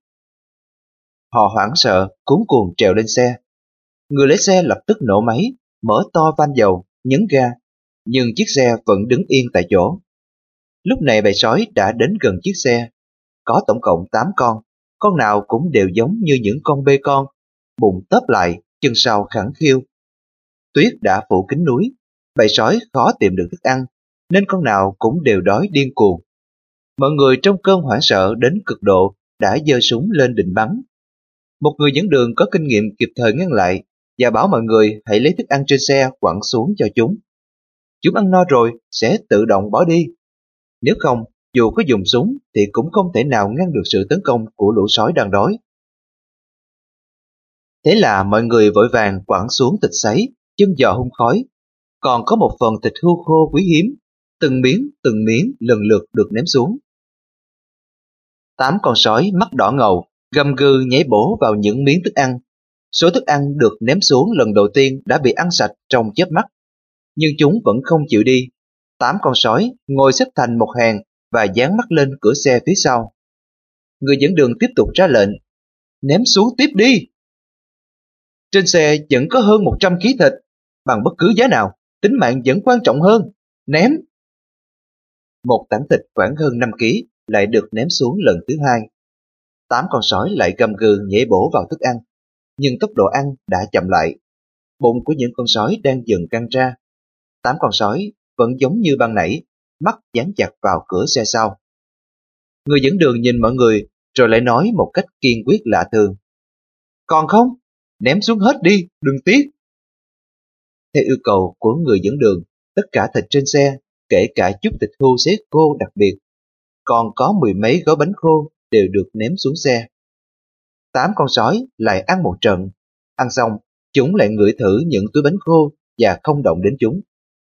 Họ hoảng sợ, cuống cuồng trèo lên xe. Người lái xe lập tức nổ máy, mở to van dầu, nhấn ga, nhưng chiếc xe vẫn đứng yên tại chỗ. Lúc này bầy sói đã đến gần chiếc xe. Có tổng cộng tám con, con nào cũng đều giống như những con bê con, bụng tớp lại, chân sau khẳng khiu. Tuyết đã phủ kín núi, bầy sói khó tìm được thức ăn, nên con nào cũng đều đói điên cuồng. Mọi người trong cơn hoảng sợ đến cực độ đã giơ súng lên định bắn. Một người dẫn đường có kinh nghiệm kịp thời ngăn lại và bảo mọi người hãy lấy thức ăn trên xe quẳng xuống cho chúng. Chúng ăn no rồi sẽ tự động bỏ đi. Nếu không, dù có dùng súng thì cũng không thể nào ngăn được sự tấn công của lũ sói đang đói. Thế là mọi người vội vàng quẳng xuống thịt sấy, chân giò hun khói. Còn có một phần thịt hươu khô quý hiếm, từng miếng từng miếng lần lượt được ném xuống. Tám con sói mắt đỏ ngầu, gầm gừ nhảy bổ vào những miếng thức ăn. Số thức ăn được ném xuống lần đầu tiên đã bị ăn sạch trong chớp mắt. Nhưng chúng vẫn không chịu đi. Tám con sói ngồi xếp thành một hàng và dán mắt lên cửa xe phía sau. Người dẫn đường tiếp tục ra lệnh. Ném xuống tiếp đi! Trên xe vẫn có hơn một trăm ký thịt. Bằng bất cứ giá nào, tính mạng vẫn quan trọng hơn. Ném, Một tảng thịt khoảng hơn năm ki lô gam lại được ném xuống lần thứ hai. Tám con sói lại gầm gừ nhảy bổ vào thức ăn, nhưng tốc độ ăn đã chậm lại. Bụng của những con sói đang dần căng ra. Tám con sói vẫn giống như ban nãy, mắt dán chặt vào cửa xe sau. Người dẫn đường nhìn mọi người rồi lại nói một cách kiên quyết lạ thường: "Còn không? Ném xuống hết đi, đừng tiếc." Theo yêu cầu của người dẫn đường, tất cả thịt trên xe, kể cả chút thịt hươu xé khô đặc biệt, còn có mười mấy gói bánh khô đều được ném xuống xe. Tám con sói lại ăn một trận. Ăn xong, chúng lại ngửi thử những túi bánh khô và không động đến chúng.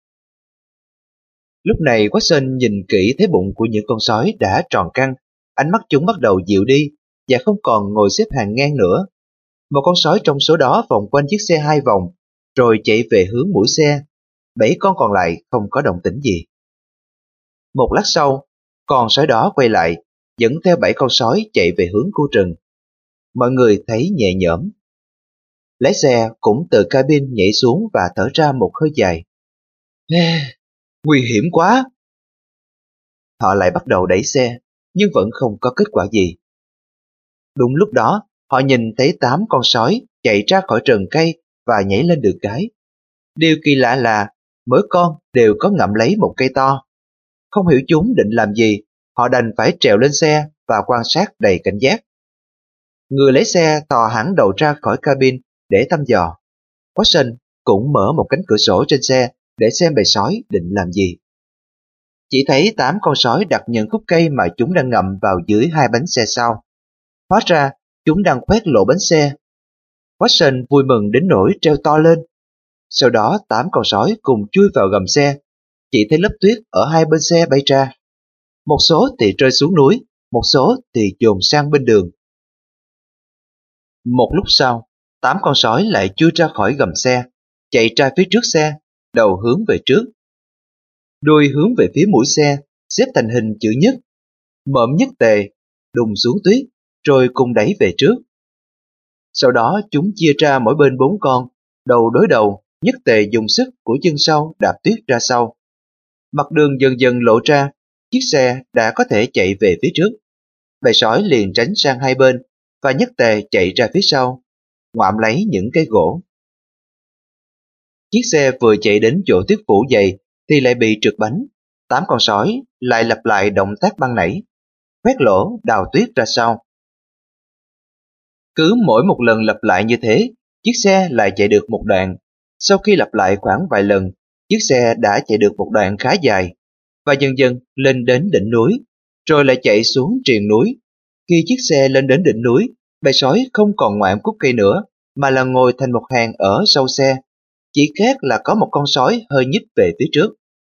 Lúc này Watson nhìn kỹ thấy bụng của những con sói đã tròn căng, ánh mắt chúng bắt đầu dịu đi và không còn ngồi xếp hàng ngang nữa. Một con sói trong số đó vòng quanh chiếc xe hai vòng, rồi chạy về hướng mũi xe. Bảy con còn lại không có động tĩnh gì. Một lát sau, con sói đó quay lại, dẫn theo bảy con sói chạy về hướng khu rừng. Mọi người thấy nhẹ nhõm. Lái xe cũng từ cabin nhảy xuống và thở ra một hơi dài. Ê, nguy hiểm quá! Họ lại bắt đầu đẩy xe, nhưng vẫn không có kết quả gì. Đúng lúc đó, họ nhìn thấy tám con sói chạy ra khỏi rừng cây và nhảy lên đường cái. Điều kỳ lạ là mỗi con đều có ngậm lấy một cây to. Không hiểu chúng định làm gì, họ đành phải trèo lên xe và quan sát đầy cảnh giác. Người lái xe thò hẳn đầu ra khỏi cabin để thăm dò. Watson cũng mở một cánh cửa sổ trên xe để xem bầy sói định làm gì. Chỉ thấy tám con sói đặt những khúc cây mà chúng đang ngậm vào dưới hai bánh xe sau. Hóa ra chúng đang khoét lỗ bánh xe. Watson vui mừng đến nỗi treo to lên. Sau đó tám con sói cùng chui vào gầm xe. Chỉ thấy lớp tuyết ở hai bên xe bay ra. Một số thì rơi xuống núi, một số thì dồn sang bên đường. Một lúc sau, tám con sói lại chui ra khỏi gầm xe, chạy ra phía trước xe, đầu hướng về trước. Đuôi hướng về phía mũi xe, xếp thành hình chữ nhất. Mõm nhất tề, đùng xuống tuyết, rồi cùng đẩy về trước. Sau đó chúng chia ra mỗi bên bốn con, đầu đối đầu, nhất tề dùng sức của chân sau đạp tuyết ra sau. Mặt đường dần dần lộ ra, chiếc xe đã có thể chạy về phía trước. Bầy sói liền tránh sang hai bên và nhất tề chạy ra phía sau, ngoạm lấy những cây gỗ. Chiếc xe vừa chạy đến chỗ tuyết phủ dày thì lại bị trượt bánh. Tám con sói lại lặp lại động tác ban nãy, khoét lỗ đào tuyết ra sau. Cứ mỗi một lần lặp lại như thế, chiếc xe lại chạy được một đoạn. Sau khi lặp lại khoảng vài lần, chiếc xe đã chạy được một đoạn khá dài và dần dần lên đến đỉnh núi, rồi lại chạy xuống triền núi. Khi chiếc xe lên đến đỉnh núi, bầy sói không còn ngoạm khúc cây nữa, mà là ngồi thành một hàng ở sau xe. Chỉ khác là có một con sói hơi nhích về phía trước.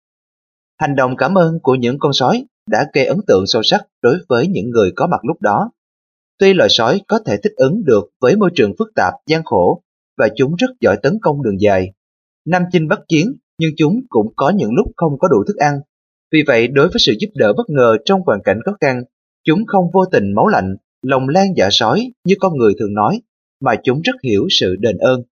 Hành động cảm ơn của những con sói đã gây ấn tượng sâu sắc đối với những người có mặt lúc đó. Tuy loài sói có thể thích ứng được với môi trường phức tạp, gian khổ và chúng rất giỏi tấn công đường dài, nam chinh bắc chiến, nhưng chúng cũng có những lúc không có đủ thức ăn. Vì vậy, đối với sự giúp đỡ bất ngờ trong hoàn cảnh khó khăn, chúng không vô tình máu lạnh, lòng lan dạ sói như con người thường nói, mà chúng rất hiểu sự đền ơn.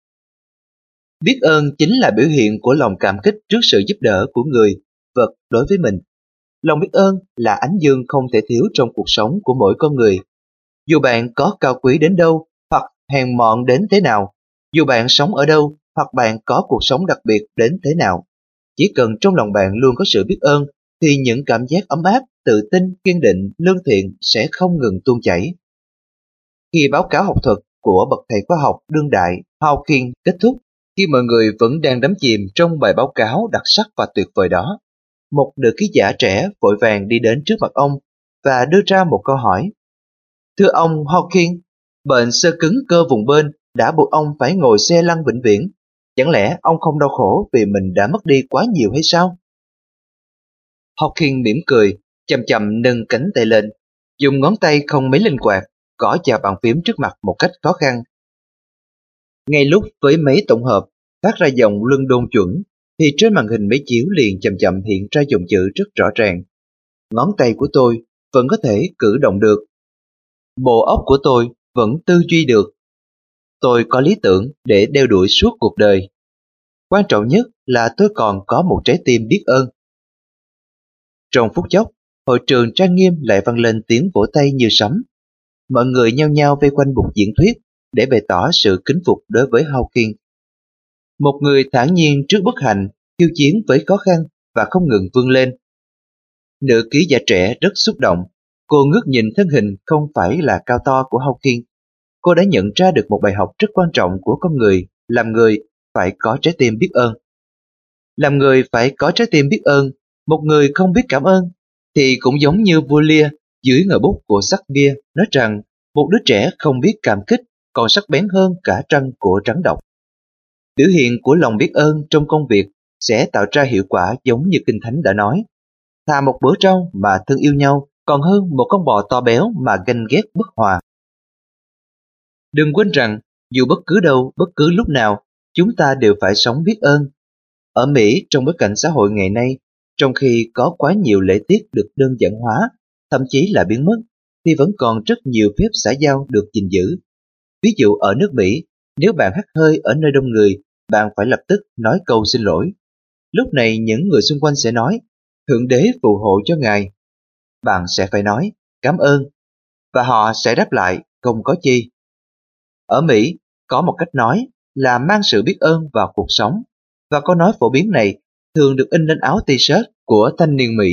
Biết ơn chính là biểu hiện của lòng cảm kích trước sự giúp đỡ của người, vật đối với mình. Lòng biết ơn là ánh dương không thể thiếu trong cuộc sống của mỗi con người. Dù bạn có cao quý đến đâu hoặc hèn mọn đến thế nào, dù bạn sống ở đâu hoặc bạn có cuộc sống đặc biệt đến thế nào, chỉ cần trong lòng bạn luôn có sự biết ơn thì những cảm giác ấm áp, tự tin, kiên định, lương thiện sẽ không ngừng tuôn chảy. Khi báo cáo học thuật của bậc thầy khoa học đương đại Hawking kết thúc, khi mọi người vẫn đang đắm chìm trong bài báo cáo đặc sắc và tuyệt vời đó, một nữ ký giả trẻ vội vàng đi đến trước mặt ông và đưa ra một câu hỏi. Thưa ông Hawking, bệnh xơ cứng cơ vùng bên đã buộc ông phải ngồi xe lăn vĩnh viễn. Chẳng lẽ ông không đau khổ vì mình đã mất đi quá nhiều hay sao? Hawking mỉm cười, chậm chậm nâng cánh tay lên, dùng ngón tay không mấy linh hoạt, gõ vào bàn phím trước mặt một cách khó khăn. Ngay lúc với máy tổng hợp phát ra dòng London chuẩn, thì trên màn hình máy chiếu liền chậm chậm hiện ra dòng chữ rất rõ ràng. Ngón tay của tôi vẫn có thể cử động được. Bộ óc của tôi vẫn tư duy được. Tôi có lý tưởng để đeo đuổi suốt cuộc đời. Quan trọng nhất là tôi còn có một trái tim biết ơn. Trong phút chốc, hội trường trang nghiêm lại vang lên tiếng vỗ tay như sấm. Mọi người nhao nhao vây quanh bục diễn thuyết để bày tỏ sự kính phục đối với Hawking. Một người thản nhiên trước bất hạnh, khiêu chiến với khó khăn và không ngừng vươn lên. Nữ ký giả trẻ rất xúc động. Cô ngước nhìn thân hình không phải là cao to của Hawking. Cô đã nhận ra được một bài học rất quan trọng của con người, làm người phải có trái tim biết ơn. Làm người phải có trái tim biết ơn. Một người không biết cảm ơn thì cũng giống như vua Lear dưới ngòi bút của Shakespeare nói rằng một đứa trẻ không biết cảm kích còn sắc bén hơn cả răng của rắn độc. Biểu hiện của lòng biết ơn trong công việc sẽ tạo ra hiệu quả giống như Kinh Thánh đã nói. Thà một bữa rau mà thương yêu nhau còn hơn một con bò to béo mà ganh ghét bất hòa. Đừng quên rằng dù bất cứ đâu, bất cứ lúc nào, chúng ta đều phải sống biết ơn. Ở Mỹ, trong bối cảnh xã hội ngày nay, trong khi có quá nhiều lễ tiết được đơn giản hóa, thậm chí là biến mất, thì vẫn còn rất nhiều phép xã giao được gìn giữ. Ví dụ ở nước Mỹ, nếu bạn hắt hơi ở nơi đông người, bạn phải lập tức nói câu xin lỗi. Lúc này những người xung quanh sẽ nói, Thượng Đế phù hộ cho ngài. Bạn sẽ phải nói, cảm ơn. Và họ sẽ đáp lại, không có chi. Ở Mỹ, có một cách nói là mang sự biết ơn vào cuộc sống. Và câu nói phổ biến này thường được in lên áo t-shirt của thanh niên Mỹ.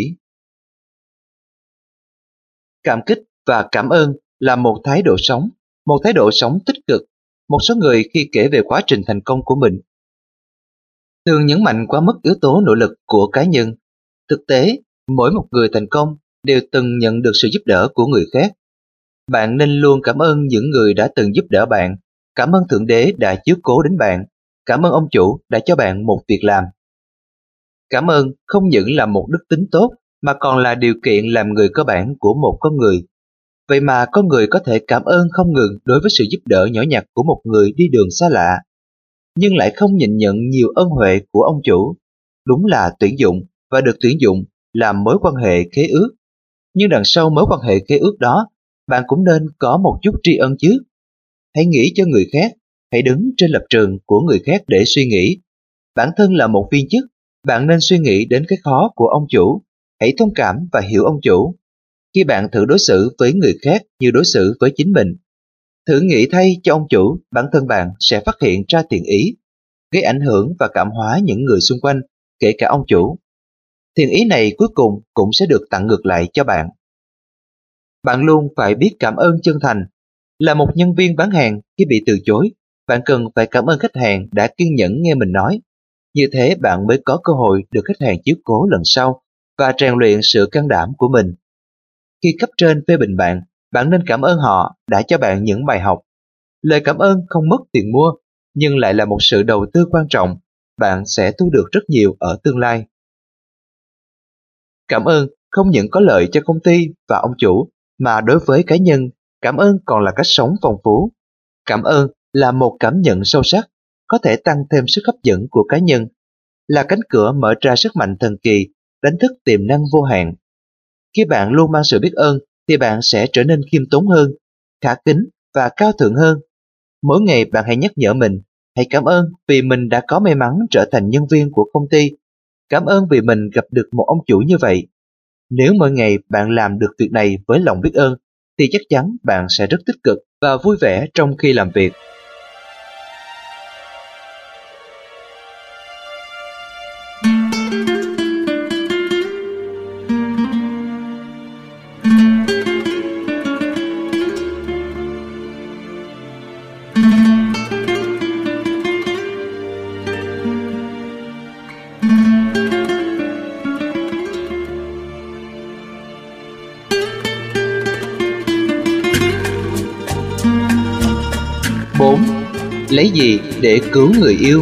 Cảm kích và cảm ơn là một thái độ sống, một thái độ sống tích cực. Một số người khi kể về quá trình thành công của mình thường nhấn mạnh quá mức yếu tố nỗ lực của cá nhân. Thực tế, mỗi một người thành công đều từng nhận được sự giúp đỡ của người khác. Bạn nên luôn cảm ơn những người đã từng giúp đỡ bạn. Cảm ơn Thượng Đế đã chiếu cố đến bạn. Cảm ơn ông chủ đã cho bạn một việc làm. Cảm ơn không những là một đức tính tốt mà còn là điều kiện làm người cơ bản của một con người. Vậy mà con người có thể cảm ơn không ngừng đối với sự giúp đỡ nhỏ nhặt của một người đi đường xa lạ, nhưng lại không nhìn nhận nhiều ân huệ của ông chủ. Đúng là tuyển dụng và được tuyển dụng là mối quan hệ khế ước. Nhưng đằng sau mối quan hệ khế ước đó, bạn cũng nên có một chút tri ân chứ. Hãy nghĩ cho người khác, hãy đứng trên lập trường của người khác để suy nghĩ. Bản thân là một viên chức, bạn nên suy nghĩ đến cái khó của ông chủ. Hãy thông cảm và hiểu ông chủ. Khi bạn thử đối xử với người khác như đối xử với chính mình, thử nghĩ thay cho ông chủ, bản thân bạn sẽ phát hiện ra thiện ý, gây ảnh hưởng và cảm hóa những người xung quanh, kể cả ông chủ. Thiện ý này cuối cùng cũng sẽ được tặng ngược lại cho bạn. Bạn luôn phải biết cảm ơn chân thành. Là một nhân viên bán hàng, khi bị từ chối, bạn cần phải cảm ơn khách hàng đã kiên nhẫn nghe mình nói. Như thế bạn mới có cơ hội được khách hàng chiếu cố lần sau và rèn luyện sự can đảm của mình. Khi cấp trên phê bình bạn, bạn nên cảm ơn họ đã cho bạn những bài học. Lời cảm ơn không mất tiền mua, nhưng lại là một sự đầu tư quan trọng. Bạn sẽ thu được rất nhiều ở tương lai. Cảm ơn không những có lợi cho công ty và ông chủ, mà đối với cá nhân, cảm ơn còn là cách sống phong phú. Cảm ơn là một cảm nhận sâu sắc, có thể tăng thêm sức hấp dẫn của cá nhân, là cánh cửa mở ra sức mạnh thần kỳ, đánh thức tiềm năng vô hạn. Khi bạn luôn mang sự biết ơn, thì bạn sẽ trở nên khiêm tốn hơn, khả kính và cao thượng hơn. Mỗi ngày bạn hãy nhắc nhở mình, hãy cảm ơn vì mình đã có may mắn trở thành nhân viên của công ty. Cảm ơn vì mình gặp được một ông chủ như vậy. Nếu mỗi ngày bạn làm được việc này với lòng biết ơn, thì chắc chắn bạn sẽ rất tích cực và vui vẻ trong khi làm việc. bốn. Lấy gì để cứu người yêu?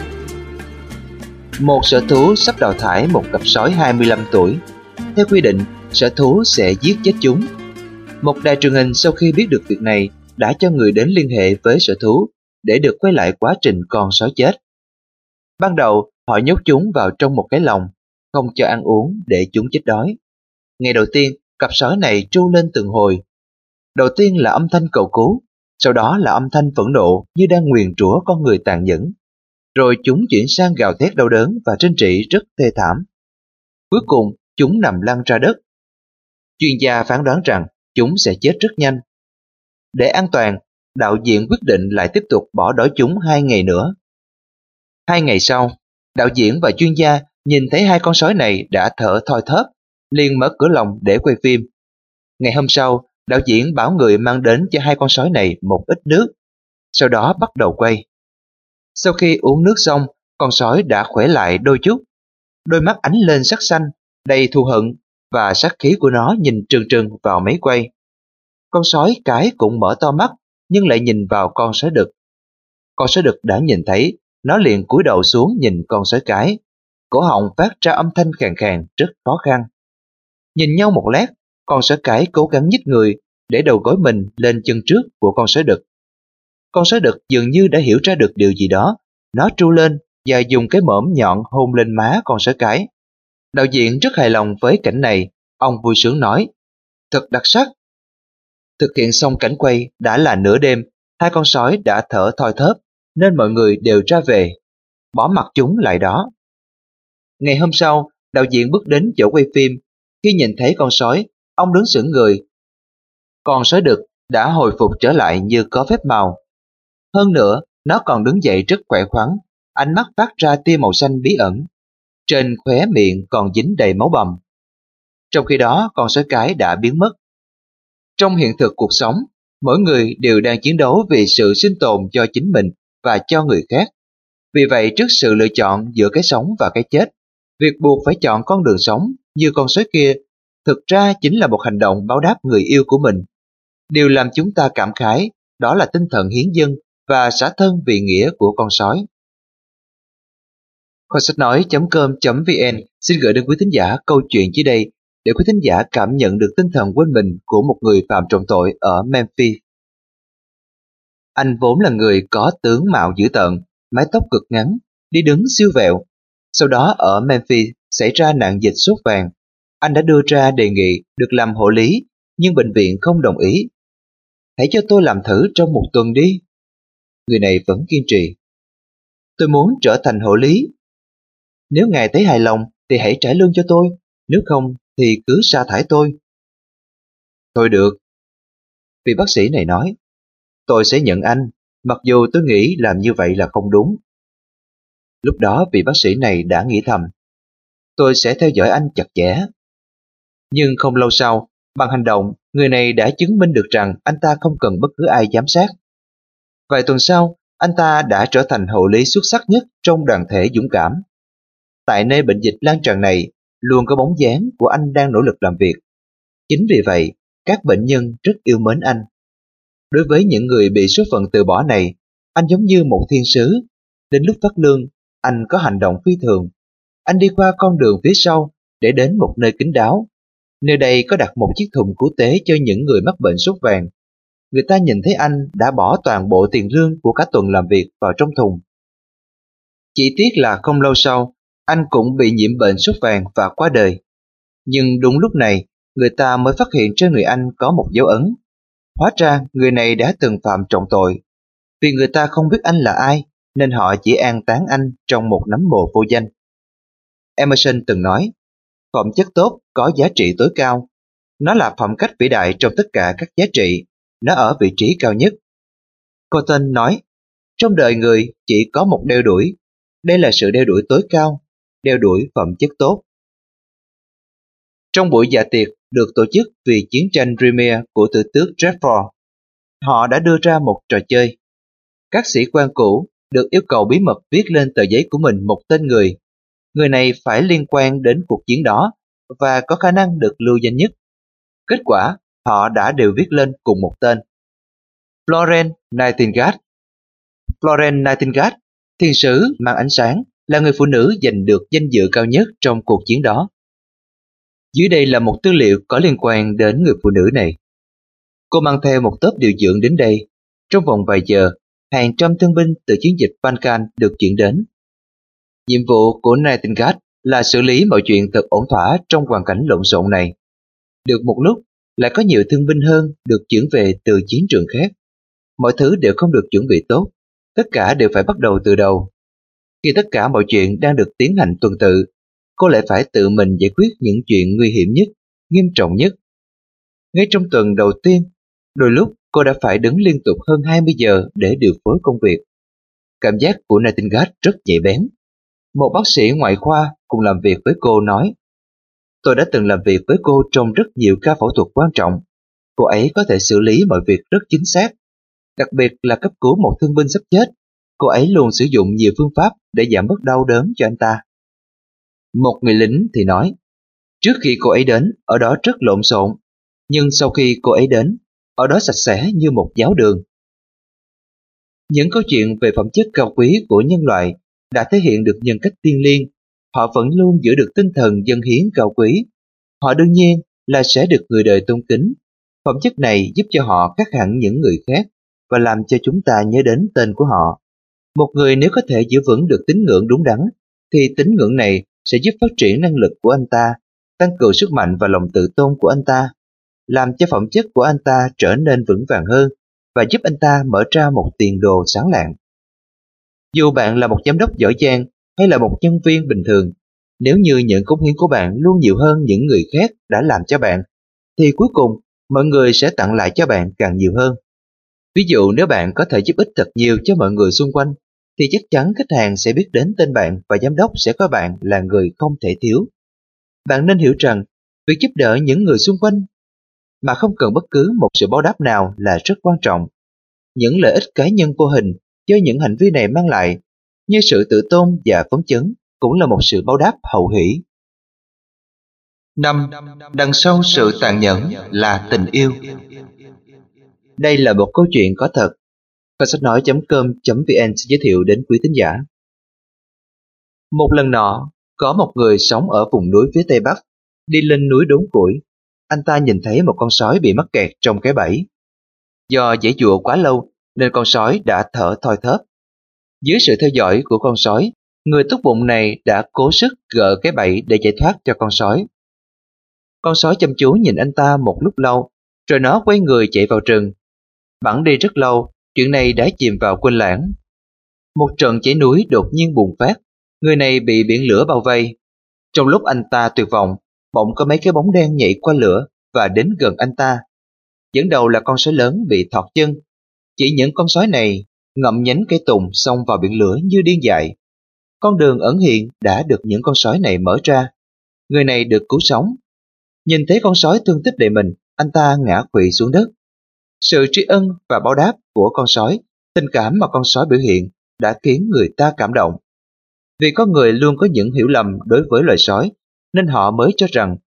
Một sở thú sắp đào thải một cặp sói hai mươi lăm tuổi. Theo quy định, sở thú sẽ giết chết chúng. Một đài truyền hình sau khi biết được việc này đã cho người đến liên hệ với sở thú để được quay lại quá trình con sói chết. Ban đầu, họ nhốt chúng vào trong một cái lồng, không cho ăn uống để chúng chết đói. Ngày đầu tiên, cặp sói này tru lên từng hồi. Đầu tiên là âm thanh cầu cứu, sau đó là âm thanh phẫn nộ như đang nguyền rủa con người tàn nhẫn. Rồi chúng chuyển sang gào thét đau đớn và rên rỉ rất thê thảm. Cuối cùng, chúng nằm lăn ra đất. Chuyên gia phán đoán rằng chúng sẽ chết rất nhanh. Để an toàn, đạo diễn quyết định lại tiếp tục bỏ đói chúng hai ngày nữa. Hai ngày sau, đạo diễn và chuyên gia nhìn thấy hai con sói này đã thở thoi thóp, liền mở cửa lồng để quay phim. Ngày hôm sau, đạo diễn bảo người mang đến cho hai con sói này một ít nước, sau đó bắt đầu quay. Sau khi uống nước xong, con sói đã khỏe lại đôi chút. Đôi mắt ánh lên sắc xanh, đầy thù hận, và sát khí của nó nhìn trừng trừng vào máy quay. Con sói cái cũng mở to mắt, nhưng lại nhìn vào con sói đực. Con sói đực đã nhìn thấy, nó liền cúi đầu xuống nhìn con sói cái. Cổ họng phát ra âm thanh khàn khàn rất khó khăn. Nhìn nhau một lát, con sói cái cố gắng nhích người để đầu gối mình lên chân trước của con sói đực. Con sói đực dường như đã hiểu ra được điều gì đó. Nó tru lên và dùng cái mõm nhọn hôn lên má con sói cái. Đạo diễn rất hài lòng với cảnh này. Ông vui sướng nói, thật đặc sắc. Thực hiện xong cảnh quay đã là nửa đêm. Hai con sói đã thở thoi thóp, nên mọi người đều ra về, bỏ mặc chúng lại đó. Ngày hôm sau, đạo diễn bước đến chỗ quay phim. Khi nhìn thấy con sói, ông đứng sững người. Con sói đực đã hồi phục trở lại như có phép màu. Hơn nữa, nó còn đứng dậy rất khỏe khoắn, ánh mắt phát ra tia màu xanh bí ẩn. Trên khóe miệng còn dính đầy máu bầm. Trong khi đó, con sói cái đã biến mất. Trong hiện thực cuộc sống, mỗi người đều đang chiến đấu vì sự sinh tồn cho chính mình và cho người khác. Vì vậy, trước sự lựa chọn giữa cái sống và cái chết, việc buộc phải chọn con đường sống như con sói kia thực ra chính là một hành động báo đáp người yêu của mình. Điều làm chúng ta cảm khái đó là tinh thần hiến dâng và xả thân vì nghĩa của con sói. Kho sách nói chấm com chấm vn xin gửi đến quý thính giả câu chuyện dưới đây để quý thính giả cảm nhận được tinh thần quên mình của một người phạm trọng tội ở Memphis. Anh vốn là người có tướng mạo dữ tợn, mái tóc cực ngắn, đi đứng siêu vẹo. Sau đó ở Memphis xảy ra nạn dịch sốt vàng. Anh đã đưa ra đề nghị được làm hộ lý, nhưng bệnh viện không đồng ý. Hãy cho tôi làm thử trong một tuần đi. Người này vẫn kiên trì. Tôi muốn trở thành hộ lý. Nếu ngài thấy hài lòng thì hãy trả lương cho tôi, nếu không thì cứ sa thải tôi. Thôi được. Vị bác sĩ này nói, tôi sẽ nhận anh, mặc dù tôi nghĩ làm như vậy là không đúng. Lúc đó vị bác sĩ này đã nghĩ thầm, tôi sẽ theo dõi anh chặt chẽ. Nhưng không lâu sau, bằng hành động, người này đã chứng minh được rằng anh ta không cần bất cứ ai giám sát. Vài tuần sau, anh ta đã trở thành hộ lý xuất sắc nhất trong đoàn thể dũng cảm. Tại nơi bệnh dịch lan tràn này, luôn có bóng dáng của anh đang nỗ lực làm việc. Chính vì vậy, các bệnh nhân rất yêu mến anh. Đối với những người bị số phận từ bỏ này, anh giống như một thiên sứ. Đến lúc phát lương, anh có hành động phi thường. Anh đi qua con đường phía sau để đến một nơi kín đáo. Nơi đây có đặt một chiếc thùng cứu tế cho những người mắc bệnh sốt vàng. Người ta nhìn thấy anh đã bỏ toàn bộ tiền lương của cả tuần làm việc vào trong thùng. Chỉ tiếc là không lâu sau, anh cũng bị nhiễm bệnh sốt vàng và qua đời. Nhưng đúng lúc này, người ta mới phát hiện trên người anh có một dấu ấn. Hóa ra người này đã từng phạm trọng tội. Vì người ta không biết anh là ai, nên họ chỉ an táng anh trong một nấm mồ vô danh. Emerson từng nói, phẩm chất tốt có giá trị tối cao. Nó là phẩm cách vĩ đại trong tất cả các giá trị. Nó ở vị trí cao nhất. Cotton nói, trong đời người chỉ có một đeo đuổi. Đây là sự đeo đuổi tối cao, đeo đuổi phẩm chất tốt. Trong buổi dạ tiệc được tổ chức vì chiến tranh Crimea của tử tước Stratford, họ đã đưa ra một trò chơi. Các sĩ quan cũ được yêu cầu bí mật viết lên tờ giấy của mình một tên người. Người này phải liên quan đến cuộc chiến đó và có khả năng được lưu danh nhất. Kết quả, họ đã đều viết lên cùng một tên. Florence Nightingale. Florence Nightingale, thiên sứ mang ánh sáng, là người phụ nữ giành được danh dự cao nhất trong cuộc chiến đó. Dưới đây là một tư liệu có liên quan đến người phụ nữ này. Cô mang theo một tốp điều dưỡng đến đây. Trong vòng vài giờ, hàng trăm thương binh từ chiến dịch Balkan được chuyển đến. Nhiệm vụ của Nightingale là xử lý mọi chuyện thật ổn thỏa trong hoàn cảnh lộn xộn này. Được một lúc, lại có nhiều thương binh hơn được chuyển về từ chiến trường khác. Mọi thứ đều không được chuẩn bị tốt, tất cả đều phải bắt đầu từ đầu. Khi tất cả mọi chuyện đang được tiến hành tuần tự, cô lại phải tự mình giải quyết những chuyện nguy hiểm nhất, nghiêm trọng nhất. Ngay trong tuần đầu tiên, đôi lúc cô đã phải đứng liên tục hơn hai mươi giờ để điều phối công việc. Cảm giác của Nightingale rất nhạy bén. Một bác sĩ ngoại khoa cùng làm việc với cô nói: "Tôi đã từng làm việc với cô trong rất nhiều ca phẫu thuật quan trọng. Cô ấy có thể xử lý mọi việc rất chính xác. Đặc biệt là cấp cứu một thương binh sắp chết. Cô ấy luôn sử dụng nhiều phương pháp để giảm bớt đau đớn cho anh ta." Một người lính thì nói: "Trước khi cô ấy đến, ở đó rất lộn xộn. Nhưng sau khi cô ấy đến, ở đó sạch sẽ như một giáo đường." Những câu chuyện về phẩm chất cao quý của nhân loại đã thể hiện được nhân cách thiêng liêng. Họ vẫn luôn giữ được tinh thần dâng hiến cao quý. Họ đương nhiên là sẽ được người đời tôn kính. Phẩm chất này giúp cho họ khác hẳn những người khác và làm cho chúng ta nhớ đến tên của họ. Một người nếu có thể giữ vững được tín ngưỡng đúng đắn, thì tín ngưỡng này sẽ giúp phát triển năng lực của anh ta, tăng cường sức mạnh và lòng tự tôn của anh ta, làm cho phẩm chất của anh ta trở nên vững vàng hơn và giúp anh ta mở ra một tiền đồ sáng lạng. Dù bạn là một giám đốc giỏi giang hay là một nhân viên bình thường, nếu như những cống hiến của bạn luôn nhiều hơn những người khác đã làm cho bạn, thì cuối cùng mọi người sẽ tặng lại cho bạn càng nhiều hơn. Ví dụ nếu bạn có thể giúp ích thật nhiều cho mọi người xung quanh, thì chắc chắn khách hàng sẽ biết đến tên bạn và giám đốc sẽ coi bạn là người không thể thiếu. Bạn nên hiểu rằng, việc giúp đỡ những người xung quanh mà không cần bất cứ một sự báo đáp nào là rất quan trọng. Những lợi ích cá nhân vô hình do những hành vi này mang lại, như sự tự tôn và phấn chấn, cũng là một sự báo đáp hậu hỷ. năm. Đằng sau sự tàn nhẫn là tình yêu. Đây là một câu chuyện có thật. Kho sách nói chấm com chấm vn sẽ giới thiệu đến quý thính giả. Một lần nọ, có một người sống ở vùng núi phía tây bắc, đi lên núi đốn củi. Anh ta nhìn thấy một con sói bị mắc kẹt trong cái bẫy. Do giãy giụa quá lâu nên con sói đã thở thoi thóp. Dưới sự theo dõi của con sói, người tốt bụng này đã cố sức gỡ cái bẫy để giải thoát cho con sói. Con sói chăm chú nhìn anh ta một lúc lâu, rồi nó quay người chạy vào rừng. Bẵng đi rất lâu, chuyện này đã chìm vào quên lãng. Một trận cháy núi đột nhiên bùng phát, người này bị biển lửa bao vây. Trong lúc anh ta tuyệt vọng, bỗng có mấy cái bóng đen nhảy qua lửa và đến gần anh ta. Dẫn đầu là con sói lớn bị thọt chân. Chỉ những con sói này ngậm nhánh cây tùng xông vào biển lửa như điên dại. Con đường ẩn hiện đã được những con sói này mở ra. Người này được cứu sống. Nhìn thấy con sói thương tích đầy mình, anh ta ngã quỵ xuống đất. Sự tri ân và báo đáp của con sói, tình cảm mà con sói biểu hiện đã khiến người ta cảm động. Vì có người luôn có những hiểu lầm đối với loài sói, nên họ mới cho rằng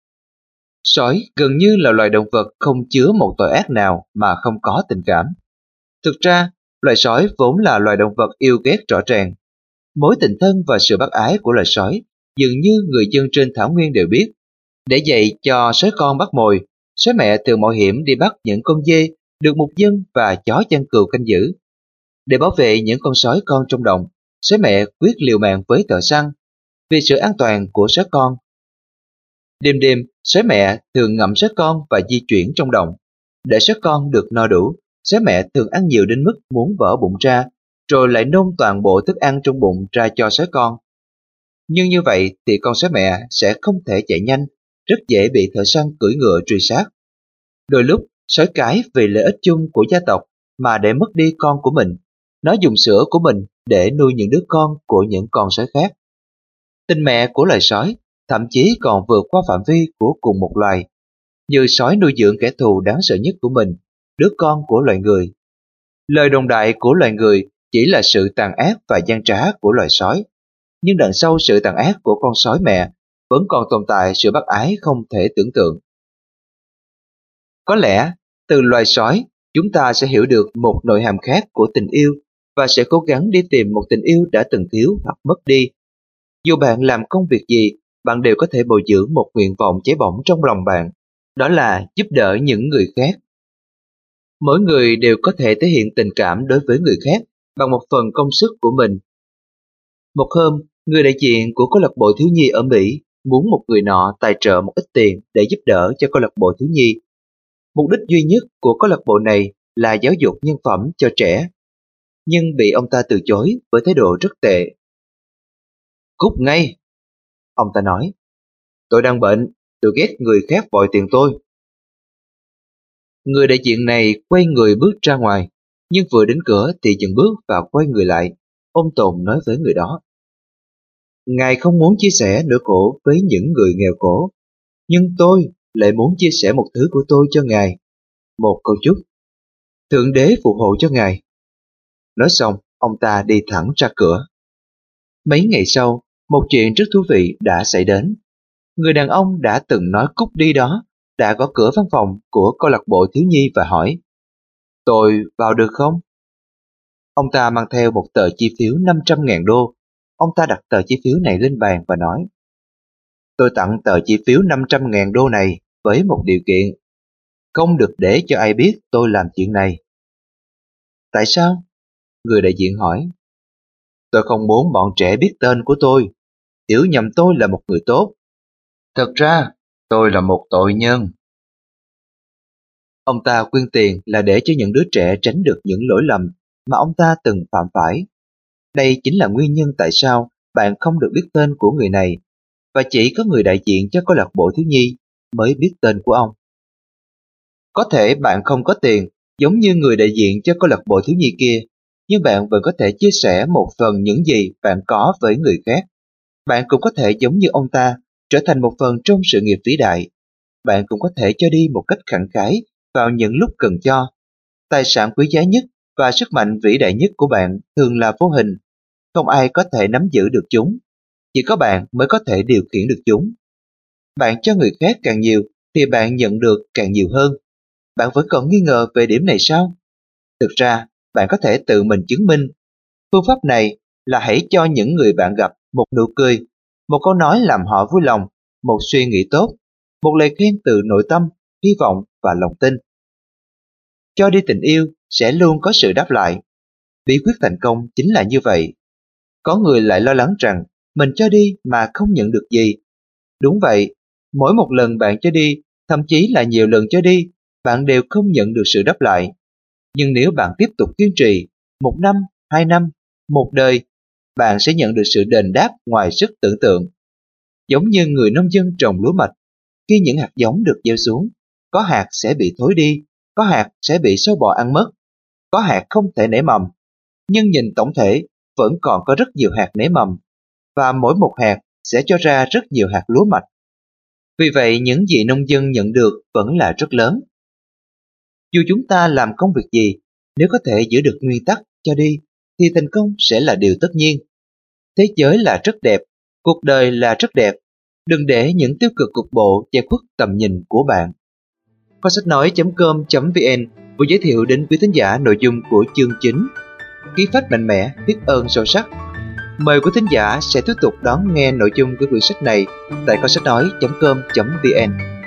sói gần như là loài động vật không chứa một tội ác nào mà không có tình cảm. Thực ra, loài sói vốn là loài động vật yêu ghét rõ ràng. Mối tình thân và sự bác ái của loài sói dường như người dân trên thảo nguyên đều biết. Để dạy cho sói con bắt mồi, sói mẹ thường mạo hiểm đi bắt những con dê được mục dân và chó chăn cừu canh giữ. Để bảo vệ những con sói con trong đồng, sói mẹ quyết liều mạng với thợ săn vì sự an toàn của sói con. Đêm đêm, sói mẹ thường ngậm sói con và di chuyển trong đồng. Để sói con được no đủ, sói mẹ thường ăn nhiều đến mức muốn vỡ bụng ra, rồi lại nôn toàn bộ thức ăn trong bụng ra cho sói con. Nhưng như vậy thì con sói mẹ sẽ không thể chạy nhanh, rất dễ bị thợ săn cưỡi ngựa truy sát. Đôi lúc, sói cái vì lợi ích chung của gia tộc mà để mất đi con của mình. Nó dùng sữa của mình để nuôi những đứa con của những con sói khác. Tình mẹ của loài sói thậm chí còn vượt qua phạm vi của cùng một loài. Như sói nuôi dưỡng kẻ thù đáng sợ nhất của mình, đứa con của loài người. Lời đồn đại của loài người chỉ là sự tàn ác và gian trá của loài sói. Nhưng đằng sau sự tàn ác của con sói mẹ vẫn còn tồn tại sự bác ái không thể tưởng tượng. Có lẽ, từ loài sói, chúng ta sẽ hiểu được một nội hàm khác của tình yêu và sẽ cố gắng đi tìm một tình yêu đã từng thiếu hoặc mất đi. Dù bạn làm công việc gì, bạn đều có thể bồi dưỡng một nguyện vọng cháy bỏng trong lòng bạn, đó là giúp đỡ những người khác. Mỗi người đều có thể thể hiện tình cảm đối với người khác bằng một phần công sức của mình. Một hôm, người đại diện của câu lạc bộ thiếu nhi ở Mỹ muốn một người nọ tài trợ một ít tiền để giúp đỡ cho câu lạc bộ thiếu nhi. Mục đích duy nhất của câu lạc bộ này là giáo dục nhân phẩm cho trẻ, nhưng bị ông ta từ chối với thái độ rất tệ. Cút ngay! Ông ta nói, tôi đang bệnh, tôi ghét người khác vòi tiền tôi. Người đại diện này quay người bước ra ngoài, nhưng vừa đến cửa thì dừng bước và quay người lại. Ông Tồn nói với người đó, Ngài không muốn chia sẻ nỗi khổ với những người nghèo khổ, nhưng tôi lại muốn chia sẻ một thứ của tôi cho Ngài, một câu chúc. Thượng đế phù hộ cho Ngài. Nói xong, ông ta đi thẳng ra cửa. Mấy ngày sau, một chuyện rất thú vị đã xảy đến. Người đàn ông đã từng nói cút đi đó đã gõ cửa văn phòng của câu lạc bộ thiếu nhi và hỏi, tôi vào được không? Ông ta mang theo một tờ chi phiếu năm trăm ngàn đô. Ông ta đặt tờ chi phiếu này lên bàn và nói, tôi tặng tờ chi phiếu năm trăm ngàn đô này với một điều kiện, không được để cho ai biết tôi làm chuyện này. Tại sao? Người đại diện hỏi. Tôi không muốn bọn trẻ biết tên của tôi, hiểu nhầm tôi là một người tốt. Thật ra, tôi là một tội nhân. Ông ta quyên tiền là để cho những đứa trẻ tránh được những lỗi lầm mà ông ta từng phạm phải. Đây chính là nguyên nhân tại sao bạn không được biết tên của người này, và chỉ có người đại diện cho câu lạc bộ thiếu nhi mới biết tên của ông. Có thể bạn không có tiền giống như người đại diện cho câu lạc bộ thiếu nhi kia, nhưng bạn vẫn có thể chia sẻ một phần những gì bạn có với người khác. Bạn cũng có thể giống như ông ta, trở thành một phần trong sự nghiệp vĩ đại. Bạn cũng có thể cho đi một cách khẳng khái vào những lúc cần cho. Tài sản quý giá nhất và sức mạnh vĩ đại nhất của bạn thường là vô hình. Không ai có thể nắm giữ được chúng. Chỉ có bạn mới có thể điều khiển được chúng. Bạn cho người khác càng nhiều thì bạn nhận được càng nhiều hơn. Bạn vẫn còn nghi ngờ về điểm này sao? Thực ra, bạn có thể tự mình chứng minh. Phương pháp này là hãy cho những người bạn gặp một nụ cười, một câu nói làm họ vui lòng, một suy nghĩ tốt, một lời khen từ nội tâm, hy vọng và lòng tin. Cho đi tình yêu sẽ luôn có sự đáp lại. Bí quyết thành công chính là như vậy. Có người lại lo lắng rằng mình cho đi mà không nhận được gì. Đúng vậy, mỗi một lần bạn cho đi, thậm chí là nhiều lần cho đi, bạn đều không nhận được sự đáp lại. Nhưng nếu bạn tiếp tục kiên trì, một năm, hai năm, một đời, bạn sẽ nhận được sự đền đáp ngoài sức tưởng tượng. Giống như người nông dân trồng lúa mạch, khi những hạt giống được gieo xuống, có hạt sẽ bị thối đi, có hạt sẽ bị sâu bọ ăn mất, có hạt không thể nảy mầm, nhưng nhìn tổng thể vẫn còn có rất nhiều hạt nảy mầm, và mỗi một hạt sẽ cho ra rất nhiều hạt lúa mạch. Vì vậy những gì nông dân nhận được vẫn là rất lớn. Dù chúng ta làm công việc gì, nếu có thể giữ được nguyên tắc cho đi, thì thành công sẽ là điều tất nhiên. Thế giới là rất đẹp, cuộc đời là rất đẹp. Đừng để những tiêu cực cục bộ che khuất tầm nhìn của bạn. Kho sách nói chấm com chấm vn vừa giới thiệu đến quý thính giả nội dung của chương chính Khí phách mạnh mẽ, biết ơn sâu sắc. Mời quý thính giả sẽ tiếp tục đón nghe nội dung của quyển sách này tại kho sách nói chấm com chấm vn.